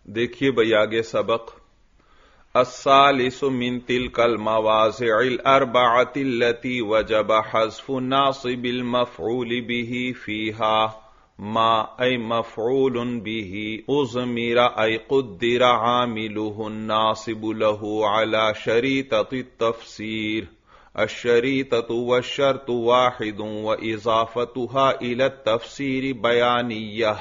دیکھیے بھئی آگے سبق الثالث من تلك المواضع الاربعة التي وجب حذف ناصب المفعول به فيها ما اي مفعول به اضمر اي قدر عامله الناصب له على شريطة التفسير الشريطة والشرط واحد وإضافتها إلى التفسير بيانية۔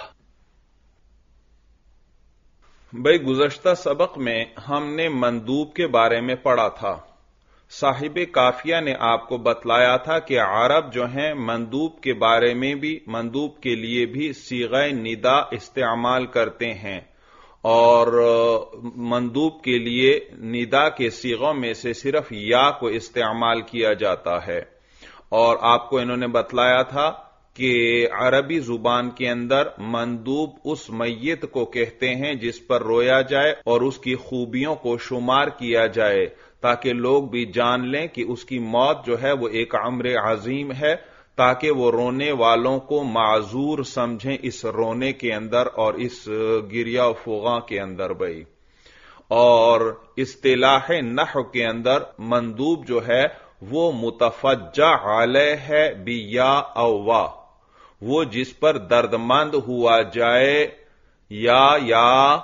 بھئی گزشتہ سبق میں ہم نے مندوب کے بارے میں پڑھا تھا۔ صاحب کافیہ نے آپ کو بتلایا تھا کہ عرب جو ہیں مندوب کے بارے میں بھی، مندوب کے لیے بھی صیغہ ندا استعمال کرتے ہیں، اور مندوب کے لیے ندا کے صیغوں میں سے صرف یا کو استعمال کیا جاتا ہے۔ اور آپ کو انہوں نے بتلایا تھا کہ عربی زبان کے اندر مندوب اس میت کو کہتے ہیں جس پر رویا جائے اور اس کی خوبیوں کو شمار کیا جائے، تاکہ لوگ بھی جان لیں کہ اس کی موت جو ہے وہ ایک امر عظیم ہے، تاکہ وہ رونے والوں کو معذور سمجھیں اس رونے کے اندر اور اس گریہ و فغاں کے اندر بھئی۔ اور اصطلاح نحو کے اندر مندوب جو ہے وہ متفجع علیہ ہے بیا او وا، وہ جس پر دردمند ہوا جائے یا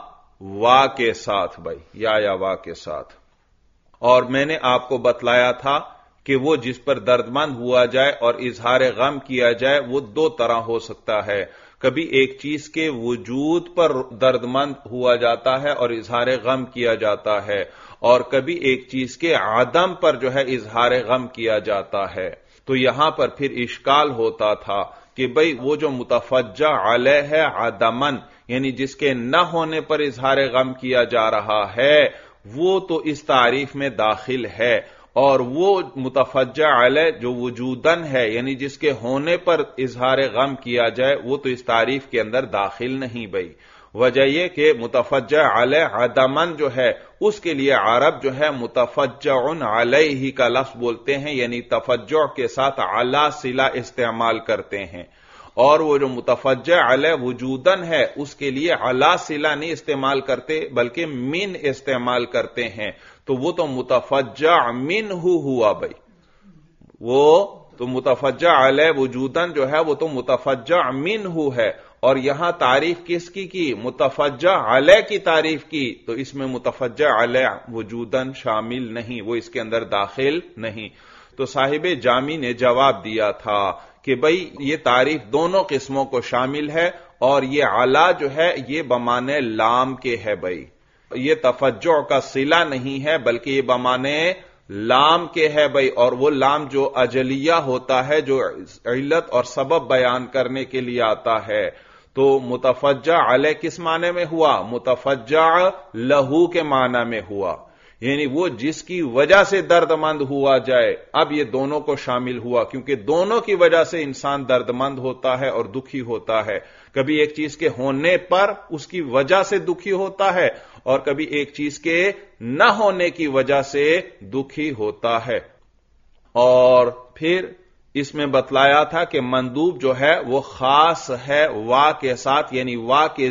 وا کے ساتھ بھائی، یا وا کے ساتھ۔ اور میں نے آپ کو بتلایا تھا کہ وہ جس پر دردمند ہوا جائے اور اظہار غم کیا جائے وہ دو طرح ہو سکتا ہے، کبھی ایک چیز کے وجود پر دردمند ہوا جاتا ہے اور اظہار غم کیا جاتا ہے، اور کبھی ایک چیز کے عدم پر جو ہے اظہار غم کیا جاتا ہے۔ تو یہاں پر پھر اشکال ہوتا تھا کہ بھئی وہ جو متفجع علیہ ہے عدمن، یعنی جس کے نہ ہونے پر اظہار غم کیا جا رہا ہے، وہ تو اس تعریف میں داخل ہے، اور وہ متفجع علیہ جو وجودن ہے، یعنی جس کے ہونے پر اظہار غم کیا جائے، وہ تو اس تعریف کے اندر داخل نہیں بھئی۔ وجہ یہ کہ متفجع علیہ عدمن جو ہے اس کے لیے عرب جو ہے متفجع علیہ کا لفظ بولتے ہیں، یعنی تفجع کے ساتھ علی صلہ استعمال کرتے ہیں، اور وہ جو متفجع علیہ وجودن ہے اس کے لیے علی صلہ نہیں استعمال کرتے بلکہ من استعمال کرتے ہیں، تو وہ تو متفجع منہ ہوا بھائی، وہ تو متفجع علیہ وجودن جو ہے وہ تو متفجع منہ ہے، اور یہاں تعریف کس کی متفجع علیہ کی تعریف کی، تو اس میں متفجع علیہ وجودن شامل نہیں، وہ اس کے اندر داخل نہیں۔ تو صاحب جامی نے جواب دیا تھا کہ بھئی یہ تعریف دونوں قسموں کو شامل ہے، اور یہ علا جو ہے یہ بمانے لام کے ہے بھئی، یہ تفجع کا صلہ نہیں ہے بلکہ یہ بمانے لام کے ہے بھئی، اور وہ لام جو اجلیہ ہوتا ہے، جو علت اور سبب بیان کرنے کے لیے آتا ہے۔ تو متفجع علیہ کس معنی میں ہوا؟ متفجع لہو کے معنی میں ہوا، یعنی وہ جس کی وجہ سے درد مند ہوا جائے۔ اب یہ دونوں کو شامل ہوا، کیونکہ دونوں کی وجہ سے انسان درد مند ہوتا ہے اور دکھی ہوتا ہے، کبھی ایک چیز کے ہونے پر اس کی وجہ سے دکھی ہوتا ہے، اور کبھی ایک چیز کے نہ ہونے کی وجہ سے دکھی ہوتا ہے۔ اور پھر اس میں بتلایا تھا کہ مندوب جو ہے وہ خاص ہے وا کے ساتھ، یعنی وا کے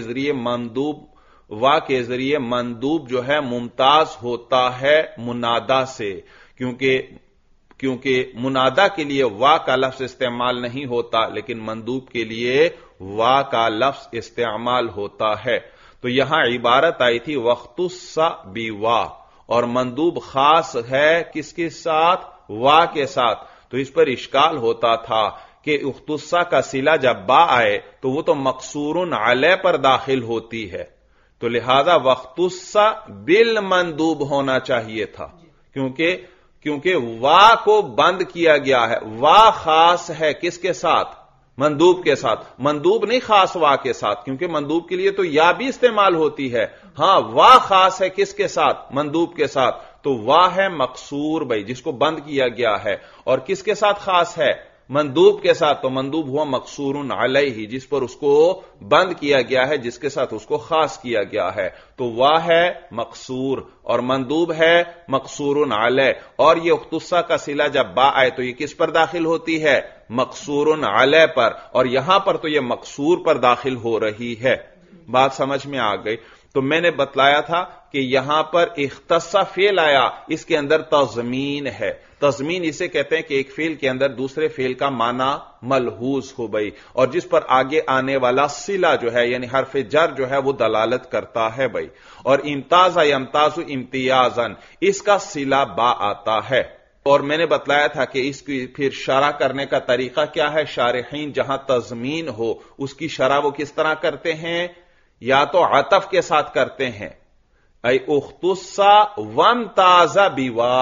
ذریعے مندوب جو ہے ممتاز ہوتا ہے منادا سے، کیونکہ منادا کے لیے وا کا لفظ استعمال نہیں ہوتا، لیکن مندوب کے لیے وا کا لفظ استعمال ہوتا ہے۔ تو یہاں عبارت آئی تھی وَاخْتُصَّ بِوا، اور مندوب خاص ہے کس کے ساتھ؟ وا کے ساتھ۔ تو اس پر اشکال ہوتا تھا کہ اختصہ کا صلہ جب با آئے تو وہ تو مقصور علیہ پر داخل ہوتی ہے، تو لہذا واختص بالمندوب ہونا چاہیے تھا، کیونکہ وا کو بند کیا گیا ہے۔ وا خاص ہے کس کے ساتھ؟ مندوب کے ساتھ، مندوب نہیں خاص وا کے ساتھ، کیونکہ مندوب کے لیے تو یا بھی استعمال ہوتی ہے۔ ہاں وا خاص ہے کس کے ساتھ؟ مندوب کے ساتھ، تو وا ہے مقصور بھائی جس کو بند کیا گیا ہے، اور کس کے ساتھ خاص ہے؟ مندوب کے ساتھ، تو مندوب ہوا مقصور علیہ جس پر اس کو بند کیا گیا ہے، جس کے ساتھ اس کو خاص کیا گیا ہے، تو وا ہے مقصور اور مندوب ہے مقصور علیہ۔ اور یہ اختصہ کا صلہ جب با آئے تو یہ کس پر داخل ہوتی ہے؟ مقصور علیہ پر، اور یہاں پر تو یہ مقصور پر داخل ہو رہی ہے۔ بات سمجھ میں آ گئی؟ تو میں نے بتلایا تھا کہ یہاں پر اختص فعل آیا، اس کے اندر تضمین ہے. تضمین اسے کہتے ہیں کہ ایک فعل کے اندر دوسرے فعل کا معنی ملحوظ ہو گئی، اور جس پر آگے آنے والا صلہ جو ہے یعنی حرف جر جو ہے وہ دلالت کرتا ہے بھائی. اور امتاز یمتاز امتیازن، اس کا صلہ با آتا ہے. اور میں نے بتلایا تھا کہ اس کی پھر شرح کرنے کا طریقہ کیا ہے. شارحین جہاں تضمین ہو اس کی شرح وہ کس طرح کرتے ہیں؟ یا تو عطف کے ساتھ کرتے ہیں، اے اختصا وامتاز بیوا،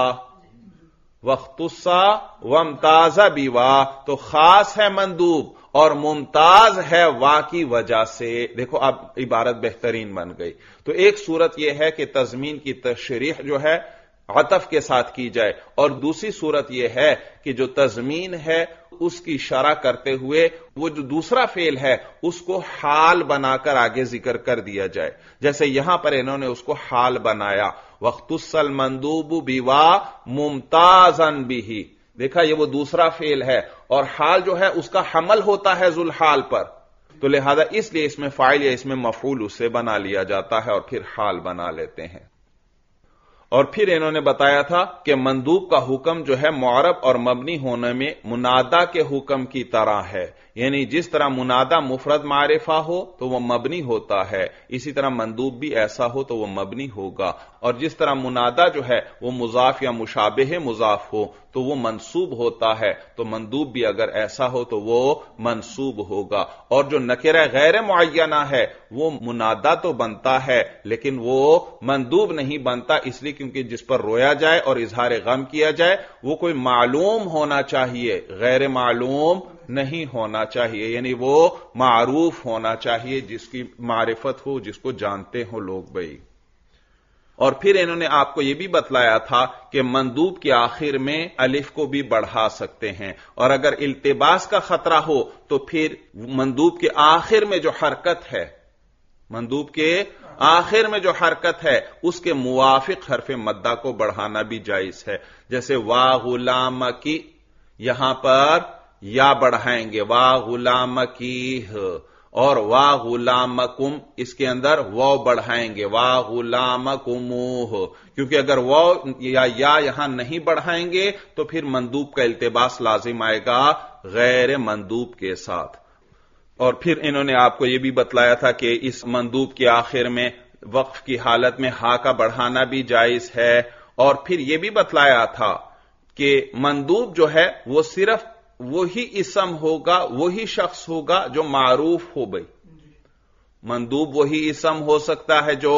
واختصا وامتاز بیوا، تو خاص ہے مندوب اور ممتاز ہے وا کی وجہ سے. دیکھو اب عبارت بہترین بن گئی. تو ایک صورت یہ ہے کہ تضمین کی تشریح جو ہے عطف کے ساتھ کی جائے، اور دوسری صورت یہ ہے کہ جو تضمین ہے اس کی شرح کرتے ہوئے وہ جو دوسرا فعل ہے اس کو حال بنا کر آگے ذکر کر دیا جائے. جیسے یہاں پر انہوں نے اس کو حال بنایا، واختص المندوب بوا ممتازا به. دیکھا یہ وہ دوسرا فعل ہے، اور حال جو ہے اس کا حمل ہوتا ہے ذوالحال پر، تو لہذا اس لیے اس میں فاعل یا اس میں مفعول اسے بنا لیا جاتا ہے اور پھر حال بنا لیتے ہیں. اور پھر انہوں نے بتایا تھا کہ مندوب کا حکم جو ہے معرب اور مبنی ہونے میں منادا کے حکم کی طرح ہے. یعنی جس طرح منادا مفرد معرفہ ہو تو وہ مبنی ہوتا ہے، اسی طرح مندوب بھی ایسا ہو تو وہ مبنی ہوگا. اور جس طرح منادا جو ہے وہ مضاف یا مشابہ مضاف ہو تو وہ منصوب ہوتا ہے، تو مندوب بھی اگر ایسا ہو تو وہ منصوب ہوگا. اور جو نکرہ غیر معینہ ہے وہ منادا تو بنتا ہے لیکن وہ مندوب نہیں بنتا، اس لیے کیونکہ جس پر رویا جائے اور اظہار غم کیا جائے وہ کوئی معلوم ہونا چاہیے، غیر معلوم نہیں ہونا چاہیے. یعنی وہ معروف ہونا چاہیے، جس کی معرفت ہو، جس کو جانتے ہو لوگ بھائی. اور پھر انہوں نے آپ کو یہ بھی بتلایا تھا کہ مندوب کے آخر میں الف کو بھی بڑھا سکتے ہیں، اور اگر التباس کا خطرہ ہو تو پھر مندوب کے آخر میں جو حرکت ہے، مندوب کے آخر میں جو حرکت ہے اس کے موافق حرف مدہ کو بڑھانا بھی جائز ہے. جیسے وا غلام کی، یہاں پر یا بڑھائیں گے وا غلام کی، اور وا غلامکم اس کے اندر واو بڑھائیں گے وا غلامکموہ، کیونکہ اگر واو یا یہاں نہیں بڑھائیں گے تو پھر مندوب کا التباس لازم آئے گا غیر مندوب کے ساتھ. اور پھر انہوں نے آپ کو یہ بھی بتلایا تھا کہ اس مندوب کے آخر میں وقف کی حالت میں ہا کا بڑھانا بھی جائز ہے. اور پھر یہ بھی بتلایا تھا کہ مندوب جو ہے وہ صرف وہی اسم ہوگا، وہی شخص ہوگا جو معروف ہو. بھائی مندوب وہی اسم ہو سکتا ہے جو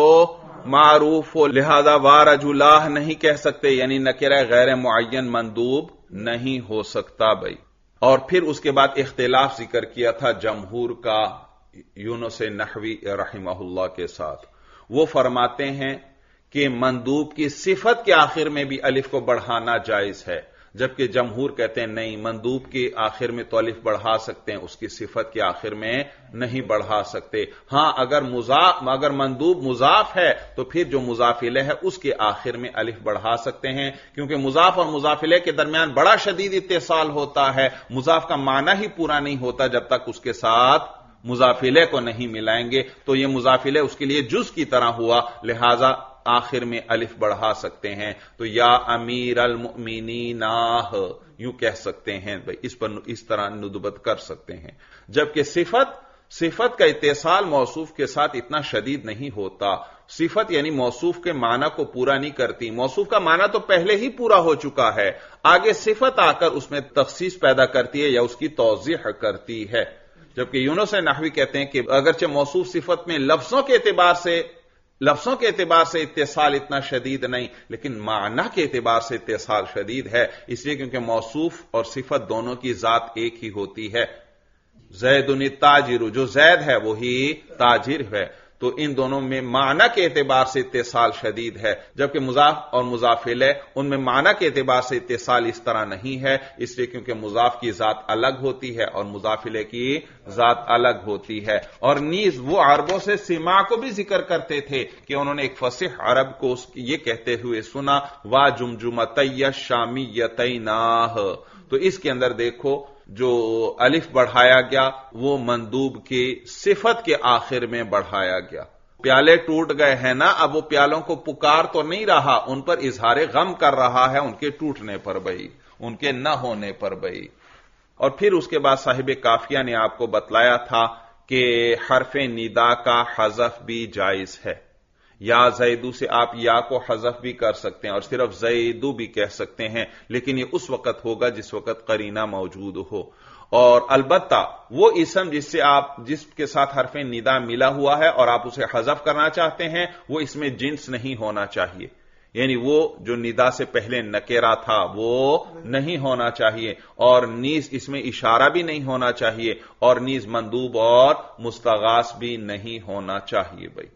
معروف ہو، لہذا وارجلاہ نہیں کہہ سکتے، یعنی نکرہ غیر معین مندوب نہیں ہو سکتا بھائی. اور پھر اس کے بعد اختلاف ذکر کیا تھا جمہور کا یونس نحوی رحمہ اللہ کے ساتھ. وہ فرماتے ہیں کہ مندوب کی صفت کے آخر میں بھی الف کو بڑھانا جائز ہے، جبکہ جمہور کہتے ہیں نہیں، مندوب کے آخر میں تو الف بڑھا سکتے ہیں، اس کی صفت کے آخر میں نہیں بڑھا سکتے. ہاں اگر مندوب مضاف ہے تو پھر جو مضاف الیہ ہے اس کے آخر میں الف بڑھا سکتے ہیں، کیونکہ مضاف اور مضاف الیہ کے درمیان بڑا شدید اتصال ہوتا ہے. مضاف کا معنی ہی پورا نہیں ہوتا جب تک اس کے ساتھ مضاف الیہ کو نہیں ملائیں گے، تو یہ مضاف الیہ اس کے لیے جز کی طرح ہوا، لہذا آخر میں الف بڑھا سکتے ہیں. تو یا امیر المؤمنین یوں کہہ سکتے ہیں بھائی، اس پر اس طرح ندبت کر سکتے ہیں. جبکہ صفت کا اتصال موصوف کے ساتھ اتنا شدید نہیں ہوتا. صفت یعنی موصوف کے معنی کو پورا نہیں کرتی، موصوف کا معنی تو پہلے ہی پورا ہو چکا ہے، آگے صفت آ کر اس میں تخصیص پیدا کرتی ہے یا اس کی توضیح کرتی ہے. جبکہ یونس نحوی کہتے ہیں کہ اگرچہ موصوف صفت میں لفظوں کے اعتبار سے اتصال اتنا شدید نہیں، لیکن معنی کے اعتبار سے اتصال شدید ہے، اس لیے کیونکہ موصوف اور صفت دونوں کی ذات ایک ہی ہوتی ہے. زید التاجر، جو زید ہے وہی تاجر ہے، تو ان دونوں میں معنی کے اعتبار سے اتصال شدید ہے. جبکہ مضاف اور مضاف الیہ ان میں معنی کے اعتبار سے اتصال اس طرح نہیں ہے، اس لیے کیونکہ مضاف کی ذات الگ ہوتی ہے اور مضاف الیہ کی ذات الگ ہوتی ہے. اور نیز وہ عربوں سے سماع کو بھی ذکر کرتے تھے کہ انہوں نے ایک فصیح عرب کو یہ کہتے ہوئے سنا وا جمجمتی الشامیتیناہ. تو اس کے اندر دیکھو جو الف بڑھایا گیا وہ مندوب کی صفت کے آخر میں بڑھایا گیا. प्याले टूट गए हैं ना, अब वो प्यालों को पुकार तो नहीं रहा, उन पर इजहार गम कर रहा है उनके टूटने पर भाई, उनके न होने पर भाई। और फिर उसके बाद साहिब काफिया ने आपको बतलाया था कि हरफ निदा का हज़फ भी जायज है। या ज़ैदू से आप या को हज़फ भी कर सकते हैं और सिर्फ ज़ैदू भी कह सकते हैं, लेकिन ये उस वक्त होगा जिस वक्त करीना मौजूद हो। और अलबत्ता वो इसम जिसके साथ हरफ निदा मिला हुआ है और आप उसे हज़फ करना चाहते हैं, वो इसमें जिन्स नहीं होना चाहिए, यानी वो जो निदा से पहले नकेरा था वो नहीं होना चाहिए, और नीज इसमें इशारा भी नहीं होना चाहिए, और नीज मंदूब और मुस्तगास भी नहीं होना चाहिए भाई।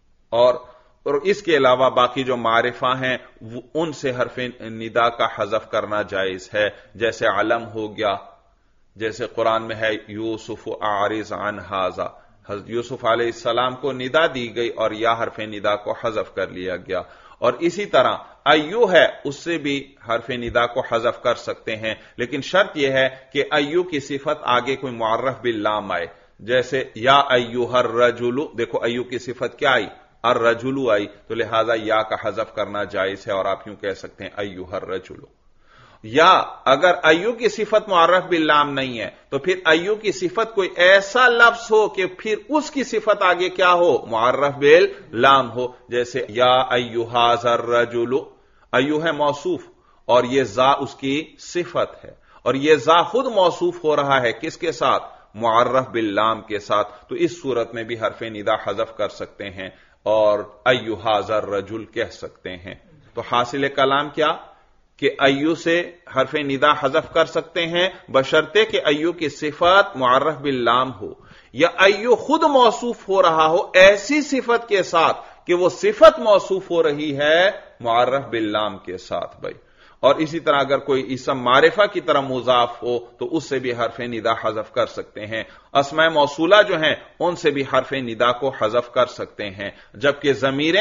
और इसके अलावा बाकी जो मारिफा हैं उनसे हरफ निदा का हज़फ करना जायज है, जैसे अलम हो गया, जैसे कुरान में है यूसुफ आरिज अन हाजा, यूसुफ अलैहिस्सलाम को निदा दी गई और या हरफ निदा को हज़फ कर लिया गया। और इसी तरह अय्यू है, उससे भी हरफ निदा को हज़फ कर सकते हैं, लेकिन शर्त यह है कि अय्यू की सिफत आगे कोई मुअर्रफ बिल लाम आए, जैसे या अय्युहर रजुलु, देखो अय्यू की सिफत क्या आई, अर रजुलु आई, तो लिहाजा या का हज़फ करना जायज है और आप यूं कह सकते हैं अय्युहर रजुलु। या अगर अय्यू की सिफत मुअर्रफ बिल लाम नहीं है तो फिर अय्यू की सिफत कोई ऐसा लफ्ज हो कि फिर उसकी सिफत आगे क्या हो, मुअर्रफ बिल लाम हो, जैसे या अय्युहाज़र रजुलु, अय्यू है मौसूफ और ये जा उसकी सिफत है, और ये जा खुद मौसूफ हो रहा है किसके साथ, मुअर्रफ बिल लाम के साथ, तो इस सूरत में भी हरफ निदा हज़फ कर सकते हैं और अय्युहाज़र रजुल कह सकते हैं। तो हासिल कलाम क्या कि अय्यू से हरफ निदा हज़फ कर सकते हैं बशर्ते कि अय्यू की सिफत मुअर्रफ बिल लाम हो, या अय्यू खुद मौसूफ हो रहा हो ऐसी सिफत के साथ कि वो सिफत मौसूफ हो रही है मुअर्रफ बिल लाम के साथ भाई। और इसी तरह अगर कोई इसम मारिफा की तरह मुजाफ हो तो उससे भी हरफ निदा हज़फ कर सकते हैं। अस्माए मौसूला जो हैं उनसे भी हरफ निदा को हज़फ कर सकते हैं, जबकि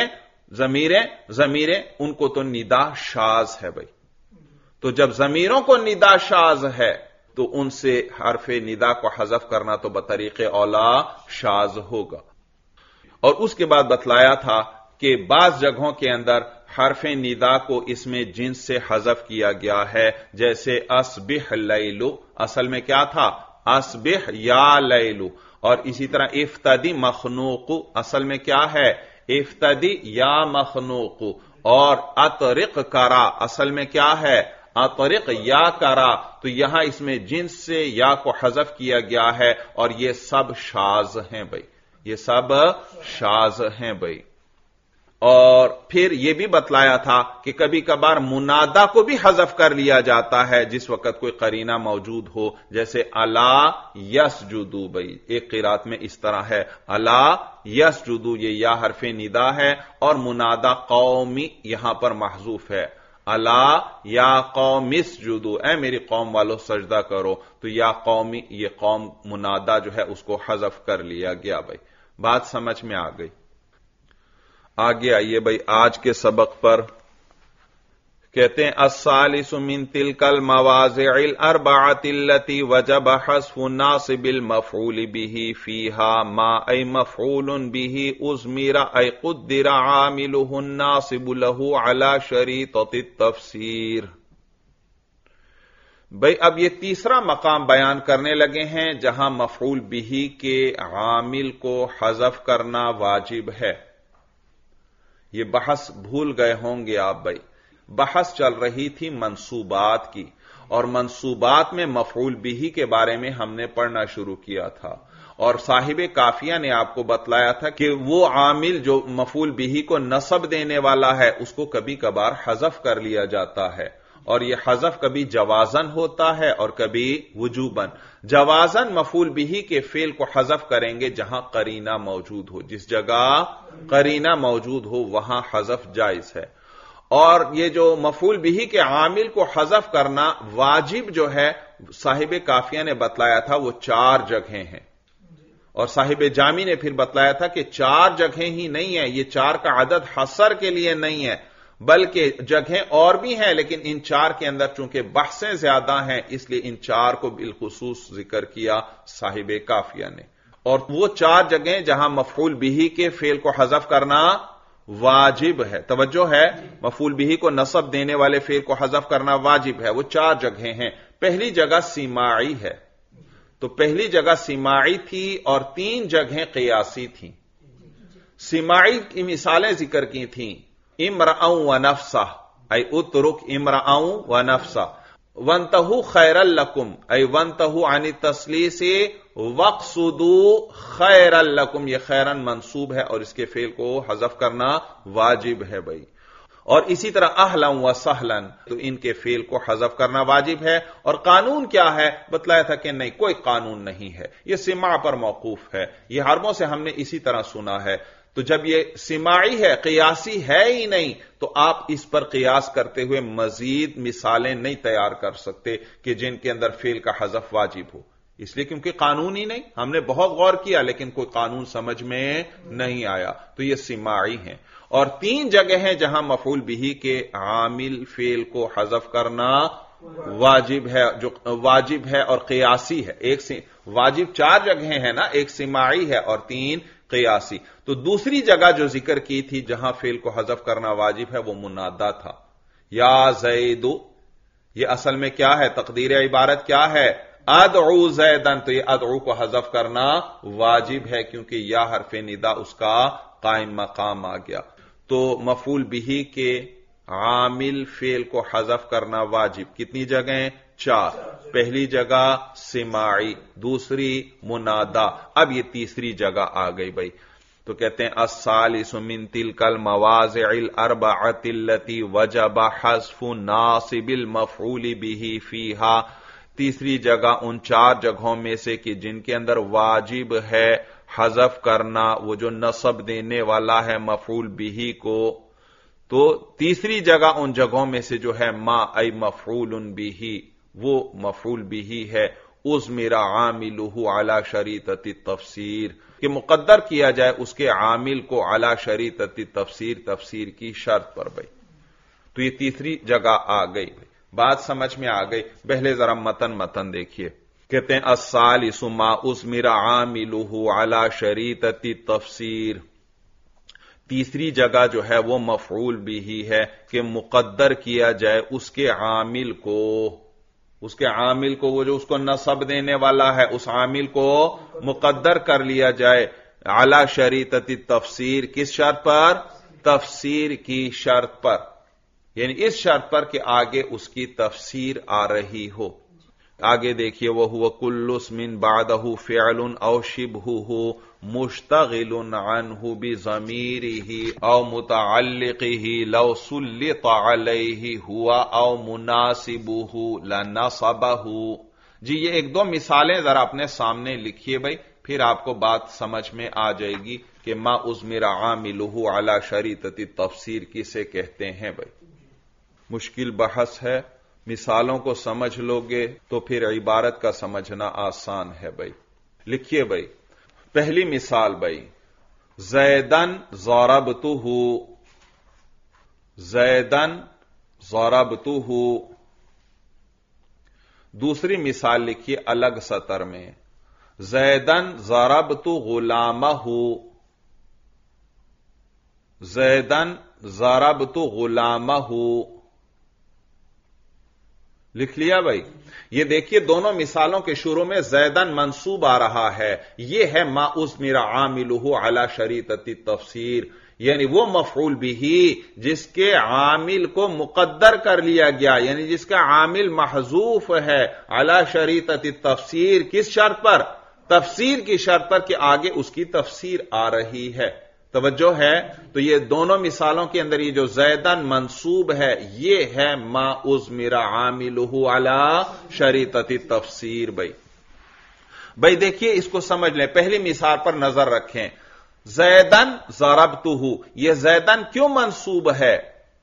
ज़मीरें उनको तो निदा शाज है भाई। तो जब ज़मीरों को निदा शाज है तो उनसे हरफ निदा को हज़फ करना तो बतरीक़े औला शाज होगा। और उसके बाद बतलाया था कि बाज़ जगहों के अंदर हरफ निदा को इसमें जिन्स से हज़फ किया गया है, जैसे अस्बिह लैलु, असल में क्या था, अस्बिह या लैलु। और इसी तरह इफ्तदी मखनूकु, असल में क्या है, इफ्तदी या मखनूकु। और अतरिक करा, असल में क्या है, अतरिक या करा, तो यहां इसमें जिन्स से या को हज़फ किया गया है, और ये सब शाज हैं भाई, ये सब शाज हैं भाई। और फिर यह भी बतलाया था कि कभी कभार मुनादा को भी हज़फ कर लिया जाता है जिस वक्त कोई करीना मौजूद हो, जैसे अला यसजुदू भाई, एक क़िरात में इस तरह है अला यसजुदू, ये या हरफ निदा है और मुनादा कौमी यहां पर महजूफ है, अला या कौमिस्जुदू, ऐ मेरी कौम वालों सजदा करो, तो या कौमी, ये कौम मुनादा जो है उसको हज़फ कर लिया गया भाई। बात समझ में आ गई। आगे आइए भाई आज के सबक पर। कहते हैं अस्सालिसु मिन तिलकल मवाज़िअल अर्बअतिल्लती वजब हज़्फ़ु नासिबिल मफ़ऊल बिही फ़ीहा मा अय मफ़ऊलुन बिही उज़मिरा अय क़ुद्दिरा आमिलुहु नासिबु लहु अला शरीततित तफ़सीर। भाई अब ये तीसरा मकाम बयान करने लगे हैं जहां मफ़ऊल बिही के आमिल को हज़फ करना वाजिब है। ये बहस भूल गए होंगे आप भाई, बहस चल रही थी मंसूबात की, और मंसूबात में मफ़ऊल बिही के बारे में हमने पढ़ना शुरू किया था, और साहिब काफिया ने आपको बतलाया था कि वो आमिल जो मफ़ऊल बिही को नसब देने वाला है उसको कभी कभार हज़फ कर लिया जाता है, और यह हज़फ कभी जवाजन होता है और कभी वुजूबन। जवाजन मफ़ऊल बिही के फेल को हज़फ करेंगे जहां करीना मौजूद हो, जिस जगह करीना मौजूद हो वहां हज़फ जायज है। और ये जो मफ़ऊल बिही के आमिल को हज़फ करना वाजिब जो है, साहिब काफिया ने बतलाया था वो 4 जगहें हैं, और साहिब जामी ने फिर बतलाया था कि 4 जगहें ही नहीं है, ये 4 का अदद हसर के लिए नहीं है, बल्कि जगहें और भी हैं, लेकिन इन 4 के अंदर चूंकि बहसें ज्यादा हैं इसलिए इन 4 को बिलखुसूस जिक्र किया साहिब काफिया ने। اور وہ 4 جگہیں جہاں مفعول بہی کے فعل کو حذف کرنا واجب ہے. توجہ ہے، مفعول بہی کو نصب دینے والے فعل کو حذف کرنا واجب ہے. وہ 4 جگہیں ہیں. پہلی جگہ سماعی ہے، تو پہلی جگہ سماعی تھی اور 3 جگہیں قیاسی تھیں. سماعی کی مثالیں ذکر کی تھیں، امرأ و نفسہ ای اترک امرأ و نفسہ، وانتہو خیر لکم ای وانتہو عن التثلیث واقصدوا خیر لکم. یہ خیرن منصوب ہے اور اس کے فعل کو حذف کرنا واجب ہے بھائی. اور اسی طرح اہلا و سہلا، تو ان کے فعل کو حذف کرنا واجب ہے. اور قانون کیا ہے؟ بتلایا تھا کہ نہیں، کوئی قانون نہیں ہے، یہ سماع پر موقوف ہے. یہ حربوں سے ہم نے اسی طرح سنا ہے. تو جب یہ سماعی ہے، قیاسی ہے ہی نہیں، تو آپ اس پر قیاس کرتے ہوئے مزید مثالیں نہیں تیار کر سکتے کہ جن کے اندر فعل کا حذف واجب ہو. اس لیے کیونکہ قانون ہی نہیں. ہم نے بہت غور کیا لیکن کوئی قانون سمجھ میں نہیں آیا. تو یہ سماعی ہیں. اور 3 جگہ ہیں جہاں مفعول بہی کے عامل فعل کو حذف کرنا واجب ہے، جو واجب ہے اور قیاسی ہے. ایک واجب 4 جگہیں ہیں نا، ایک سماعی ہے اور 3 قیاسی. تو دوسری جگہ جو ذکر کی تھی جہاں فعل کو حذف کرنا واجب ہے وہ منادا تھا. یا زید، یہ اصل میں کیا ہے؟ تقدیر عبارت کیا ہے؟ ادعو زیدن. تو یہ ادعو کو حذف کرنا واجب ہے کیونکہ یا حرف ندا اس کا قائم مقام آ گیا. تو مفعول بہی کے عامل فعل کو حذف کرنا واجب. کتنی جگہیں؟ 4. پہلی جگہ سماعی، دوسری منادا. اب یہ تیسری جگہ آ گئی بھائی. تو کہتے ہیں الثالث من تلک المواضع الاربعۃ التي وجب حذف ناصب المفعول به فيها. تیسری جگہ ان 4 جگہوں میں سے کہ جن کے اندر واجب ہے حذف کرنا وہ جو نصب دینے والا ہے مفعول بہی کو. تو تیسری جگہ ان جگہوں میں سے جو ہے ما ای مفعول بہی، وہ مفعول بہی ہے. اضمر عاملہ علی شریطۃ التفسیر، کہ مقدر کیا جائے اس کے عامل کو علی شریطۃ التفسیر، تفسیر کی شرط پر بھائی. تو یہ تیسری جگہ آ گئی بھائی. بات سمجھ میں آ گئی. پہلے ذرا متن دیکھیے. کہتے ہیں الثالث ما اضمر عاملہ علی شریطۃ التفسیر. تیسری جگہ جو ہے وہ مفعول بہی ہے کہ مقدر کیا جائے اس کے عامل کو وہ جو اس کو نصب دینے والا ہے اس عامل کو مقدر کر لیا جائے علی شریطۃ التفسیر. کس شرط پر؟ تفسیر کی شرط پر. یعنی اس شرط پر کہ آگے اس کی تفسیر آ رہی ہو. آگے دیکھیے وَهُوَ كُلُّ اسْمٍ بَعْدَهُ فِعْلٌ أَوْ شِبْهُهُ مُشْتَغِلٌ عَنْهُ بِضَمِيرِهِ أَوْ مُتَعَلِّقِهِ لَوْ سُلِّطَ عَلَيْهِ هُوَ أَوْ مُنَاسِبُهُ لَنَصَبَهُ. جی یہ 1-2 مثالیں ذرا اپنے سامنے لکھیے بھائی، پھر آپ کو بات سمجھ میں آ جائے گی کہ ما اضمر عاملہ علی شریطۃ التفسیر کسے کہتے ہیں بھائی. مشکل بحث ہے، مثالوں کو سمجھ لو گے تو پھر عبارت کا سمجھنا آسان ہے بھائی. لکھیے بھائی پہلی مثال بھائی، زیدن ضربتہ، زیدن ضربتہ. دوسری مثال لکھیے الگ سطر میں، زیدن ضربت غلامہ، زیدن ضربت غلامہ. لکھ لیا بھائی. یہ دیکھیے دونوں مثالوں کے شروع میں زیدن منصوب آ رہا ہے. یہ ہے ما اضمر عاملہ علی شریطۃ التفسیر، یعنی وہ مفعول بہی جس کے عامل کو مقدر کر لیا گیا، یعنی جس کا عامل محذوف ہے علی شریطۃ التفسیر. کس شرط پر؟ تفسیر کی شرط پر کہ آگے اس کی تفسیر آ رہی ہے. توجہ ہے. تو یہ دونوں مثالوں کے اندر یہ جو زیدن منصوب ہے یہ ہے ما اضمر عاملہ علی شریطۃ التفسیر. بھائی دیکھیے اس کو سمجھ لیں. پہلی مثال پر نظر رکھیں، زیدن ضربتہ. یہ زیدن کیوں منصوب ہے؟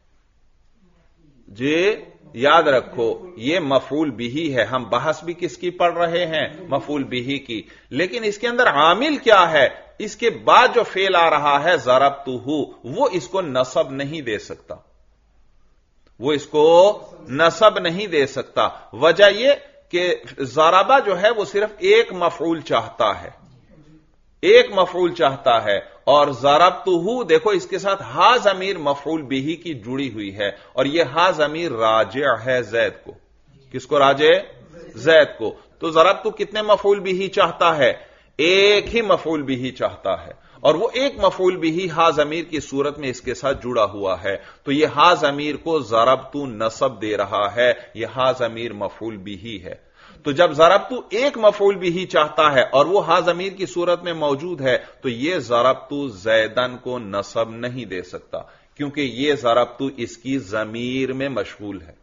جی یاد رکھو یہ مفعول بہی ہے. ہم بحث بھی کس کی پڑھ رہے ہیں؟ مفعول بہی کی. لیکن اس کے اندر عامل کیا ہے؟ اس کے بعد جو فعل آ رہا ہے ضربتہ، وہ اس کو نصب نہیں دے سکتا، وہ اس کو نصب نہیں دے سکتا. وجہ یہ کہ ضربہ جو ہے وہ صرف ایک مفعول چاہتا ہے. ایک مفعول چاہتا ہے، اور ضربتہ دیکھو اس کے ساتھ ہا ضمیر مفعول بہ کی جڑی ہوئی ہے، اور یہ ہا ضمیر راجع ہے زید کو. کس کو راجع؟ زید کو. تو ضربتہ کتنے مفعول بہ چاہتا ہے؟ ایک ہی مفعول بہ چاہتا ہے، اور وہ ایک مفعول بہ ہا ضمیر کی صورت میں اس کے ساتھ جڑا ہوا ہے، تو یہ ہا ضمیر کو ضربتہ نصب دے رہا ہے. یہ ہا ضمیر مفعول بہ ہے. تو جب ضربتہ ایک مفعول بہ چاہتا ہے اور وہ ہا ضمیر کی صورت میں موجود ہے، تو یہ ضربتہ زیدن کو نصب نہیں دے سکتا، کیونکہ یہ ضربتہ اس کی ضمیر میں مشغول ہے،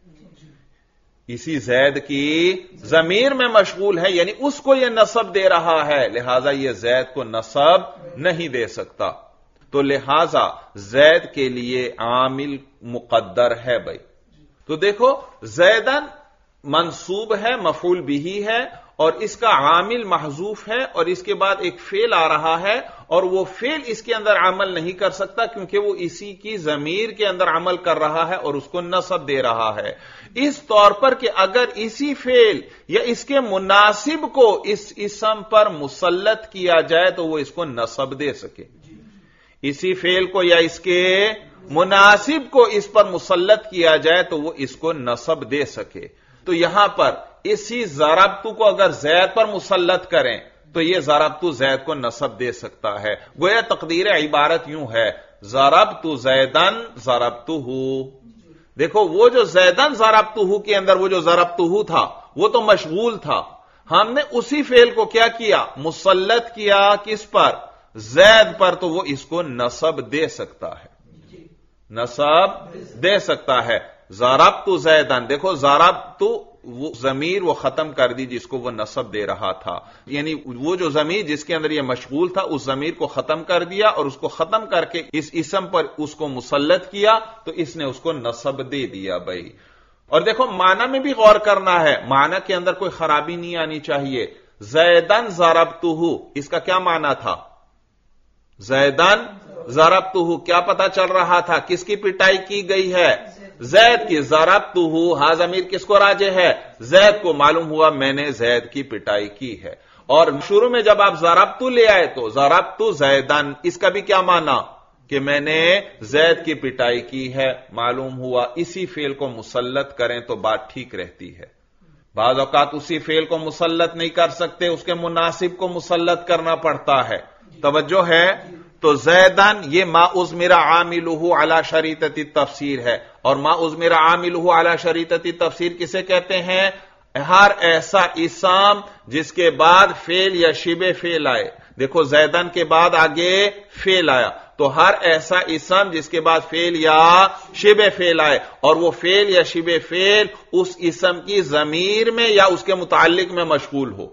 اسی زید کی ضمیر میں مشغول ہے، یعنی اس کو یہ نصب دے رہا ہے، لہذا یہ زید کو نصب نہیں دے سکتا. تو لہذا زید کے لیے عامل مقدر ہے بھائی. تو دیکھو زیدن منصوب ہے، مفعول بہ ہے، اور اس کا عامل محذوف ہے، اور اس کے بعد ایک فعل آ رہا ہے، اور وہ فعل اس کے اندر عمل نہیں کر سکتا کیونکہ وہ اسی کی ضمیر کے اندر عمل کر رہا ہے اور اس کو نصب دے رہا ہے. اس طور پر کہ اگر اسی فعل یا اس کے مناسب کو اس اسم پر مسلط کیا جائے تو وہ اس کو نصب دے سکے. اسی فعل کو یا اس کے مناسب کو اس پر مسلط کیا جائے تو وہ اس کو نصب دے سکے. تو یہاں پر اسی ضربتہ کو اگر زید پر مسلط کریں تو یہ ضربتہ زید کو نصب دے سکتا ہے. گویا تقدیر عبارت یوں ہے، ضربتہ زیدن ضربتہ. دیکھو وہ جو زیدن ضربتہ کے اندر وہ جو ضربتہ تھا وہ تو مشغول تھا، ہم نے اسی فعل کو کیا کیا؟ مسلط کیا. کس پر؟ زید پر. تو وہ اس کو نصب دے سکتا ہے، نصب دے سکتا ہے. ضربتہ زیدن، دیکھو ضربتہ وہ ضمیر وہ ختم کر دی جس کو وہ نصب دے رہا تھا، یعنی وہ جو ضمیر جس کے اندر یہ مشغول تھا اس ضمیر کو ختم کر دیا، اور اس کو ختم کر کے اس اسم پر اس کو مسلط کیا تو اس نے اس کو نصب دے دیا بھائی. اور دیکھو معنی میں بھی غور کرنا ہے، معنی کے اندر کوئی خرابی نہیں آنی چاہیے. زیدن ضربتہ، اس کا کیا معنی تھا؟ زیدن ضربتہ، کیا پتا چل رہا تھا؟ کس کی پٹائی کی گئی ہے؟ زید کی. ضربتہ ہا ضمیر کس کو راجع ہے؟ زید کو. معلوم ہوا میں نے زید کی پٹائی کی ہے. اور شروع میں جب آپ ضربتہ لے آئے تو ضربتہ زیدن، اس کا بھی کیا معنی؟ کہ میں نے زید کی پٹائی کی ہے. معلوم ہوا اسی فعل کو مسلط کریں تو بات ٹھیک رہتی ہے. بعض اوقات اسی فعل کو مسلط نہیں کر سکتے، اس کے مناسب کو مسلط کرنا پڑتا ہے. توجہ ہے؟ تو زیدن یہ ما اضمر عاملہ علی شریطۃ التفسیر ہے، اور ما اضمر عاملہ علی شریطۃ التفسیر کسے کہتے ہیں؟ ہر ایسا اسم جس کے بعد فعل یا شبہ فعل آئے. دیکھو زیدن کے بعد آگے فعل آیا، تو ہر ایسا اسم جس کے بعد فعل یا شبہ فعل آئے اور وہ فعل یا شبہ فعل اس اسم کی ضمیر میں یا اس کے متعلق میں مشغول ہو.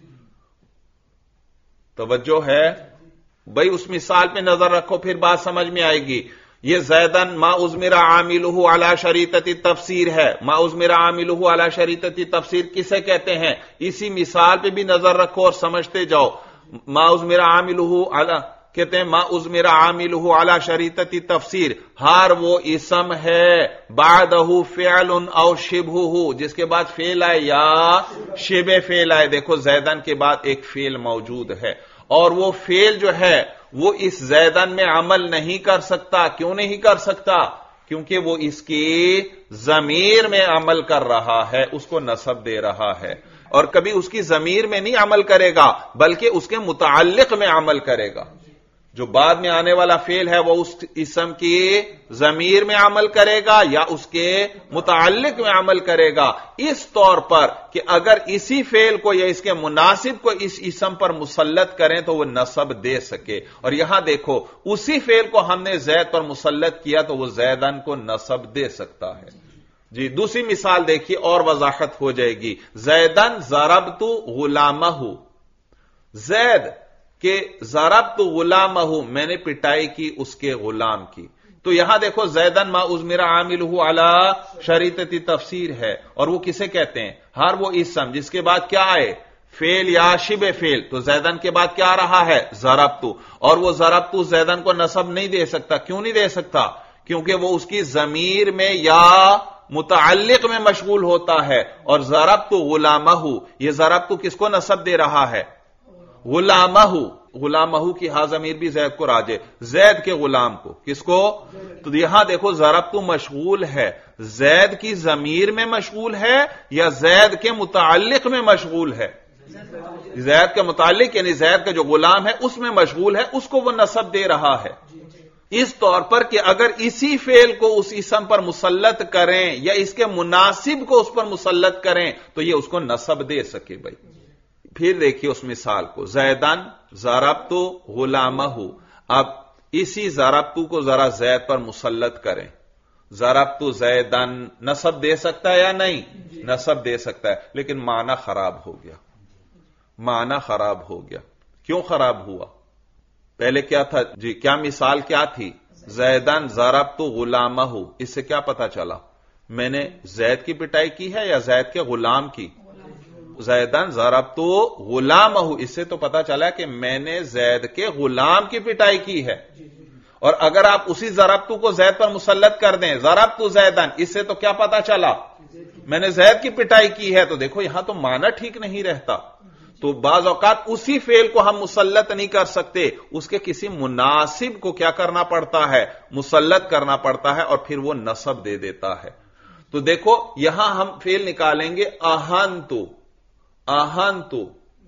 توجہ ہے بھائی؟ اس مثال پہ نظر رکھو پھر بات سمجھ میں آئے گی. یہ زیدن ما اضمر عاملہ علی شریطۃ التفسیر ہے. ما اضمر عاملہ علی شریطۃ التفسیر کسے کہتے ہیں؟ اسی مثال پہ بھی نظر رکھو اور سمجھتے جاؤ. ما اضمر عاملہ علی کہتے ہیں ما اضمر عاملہ علی شریطۃ التفسیر، ہر وہ اسم ہے بعدہ فعل او شبہہ جس کے بعد فعل آئے یا شبہ فعل آئے. دیکھو زیدن کے بعد ایک فعل موجود ہے، اور وہ فعل جو ہے وہ اس زیدن میں عمل نہیں کر سکتا. کیوں نہیں کر سکتا؟ کیونکہ وہ اس کی ضمیر میں عمل کر رہا ہے، اس کو نصب دے رہا ہے. اور کبھی اس کی ضمیر میں نہیں عمل کرے گا بلکہ اس کے متعلق میں عمل کرے گا. جو بعد میں آنے والا فعل ہے وہ اس اسم کی ضمیر میں عمل کرے گا یا اس کے متعلق میں عمل کرے گا، اس طور پر کہ اگر اسی فعل کو یا اس کے مناسب کو اس اسم پر مسلط کریں تو وہ نصب دے سکے. اور یہاں دیکھو اسی فعل کو ہم نے زید پر مسلط کیا تو وہ زیدن کو نصب دے سکتا ہے. جی دوسری مثال دیکھیے اور وضاحت ہو جائے گی. زیدن ضربت غلامہ، زید کہ ضربت غلامہ میں نے پٹائی کی اس کے غلام کی. تو یہاں دیکھو زیدن ما اضمر عاملہ علی شریطۃ التفسیر ہے، اور وہ کسے کہتے ہیں؟ ہر وہ اسم جس کے بعد کیا آئے؟ فعل یا شبہ فعل. تو زیدن کے بعد کیا آ رہا ہے؟ ضربت. اور وہ ضربت زیدن کو نصب نہیں دے سکتا. کیوں نہیں دے سکتا؟ کیونکہ وہ اس کی ضمیر میں یا متعلق میں مشغول ہوتا ہے. اور ضربت غلامہ، یہ ضربت کس کو نصب دے رہا ہے؟ غلامہ. غلامہ کی ہا ضمیر بھی زید کو راجع، زید کے غلام کو، کس کو؟ تو یہاں دیکھو ضربت مشغول ہے، زید کی ضمیر میں مشغول ہے یا زید کے متعلق میں مشغول ہے؟ زید کے متعلق یعنی زید کا جو غلام ہے اس میں مشغول ہے، اس کو وہ نصب دے رہا ہے اس طور پر کہ اگر اسی فعل کو اس اسم پر مسلط کریں یا اس کے مناسب کو اس پر مسلط کریں تو یہ اس کو نصب دے سکے بھائی۔ پھر دیکھیے اس مثال کو، زیدن ضربت غلامہ، اب اسی ضربت کو ذرا زید پر مسلط کریں، ضربت زیدن نصب دے سکتا ہے یا نہیں؟ نصب دے سکتا ہے، لیکن معنی خراب ہو گیا، معنی خراب ہو گیا۔ کیوں خراب ہوا؟ پہلے کیا تھا جی؟ کیا مثال کیا تھی؟ زیدن ضربت غلامہ، اس سے کیا پتا چلا؟ میں نے زید کی پٹائی کی ہے یا زید کے غلام کی؟ زیدن ضربت غلامہ، اس سے تو پتا چلا کہ میں نے زید کے غلام کی پٹائی کی ہے۔ اور اگر آپ اسی ضربت کو زید پر مسلط کر دیں، ضربت زیدن، اس سے تو کیا پتا چلا؟ میں نے زید کی پٹائی کی ہے۔ تو دیکھو یہاں تو معنی ٹھیک نہیں رہتا۔ تو بعض اوقات اسی فعل کو ہم مسلط نہیں کر سکتے، اس کے کسی مناسب کو کیا کرنا پڑتا ہے؟ مسلط کرنا پڑتا ہے، اور پھر وہ نصب دے دیتا ہے۔ تو دیکھو یہاں ہم فعل نکالیں گے اہنتو، اہنتو،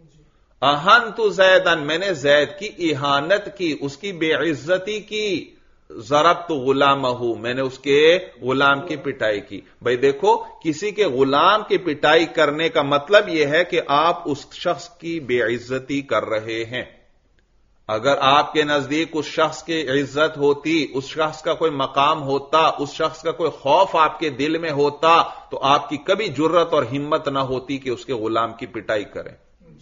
اہنتو زیدن، میں نے زید کی اہانت کی، اس کی بے عزتی کی، ضربت غلامہ، میں نے اس کے غلام کی پٹائی کی۔ بھائی دیکھو کسی کے غلام کی پٹائی کرنے کا مطلب یہ ہے کہ آپ اس شخص کی بے عزتی کر رہے ہیں۔ اگر آپ کے نزدیک اس شخص کی عزت ہوتی، اس شخص کا کوئی مقام ہوتا، اس شخص کا کوئی خوف آپ کے دل میں ہوتا، تو آپ کی کبھی جرت اور ہمت نہ ہوتی کہ اس کے غلام کی پٹائی کریں۔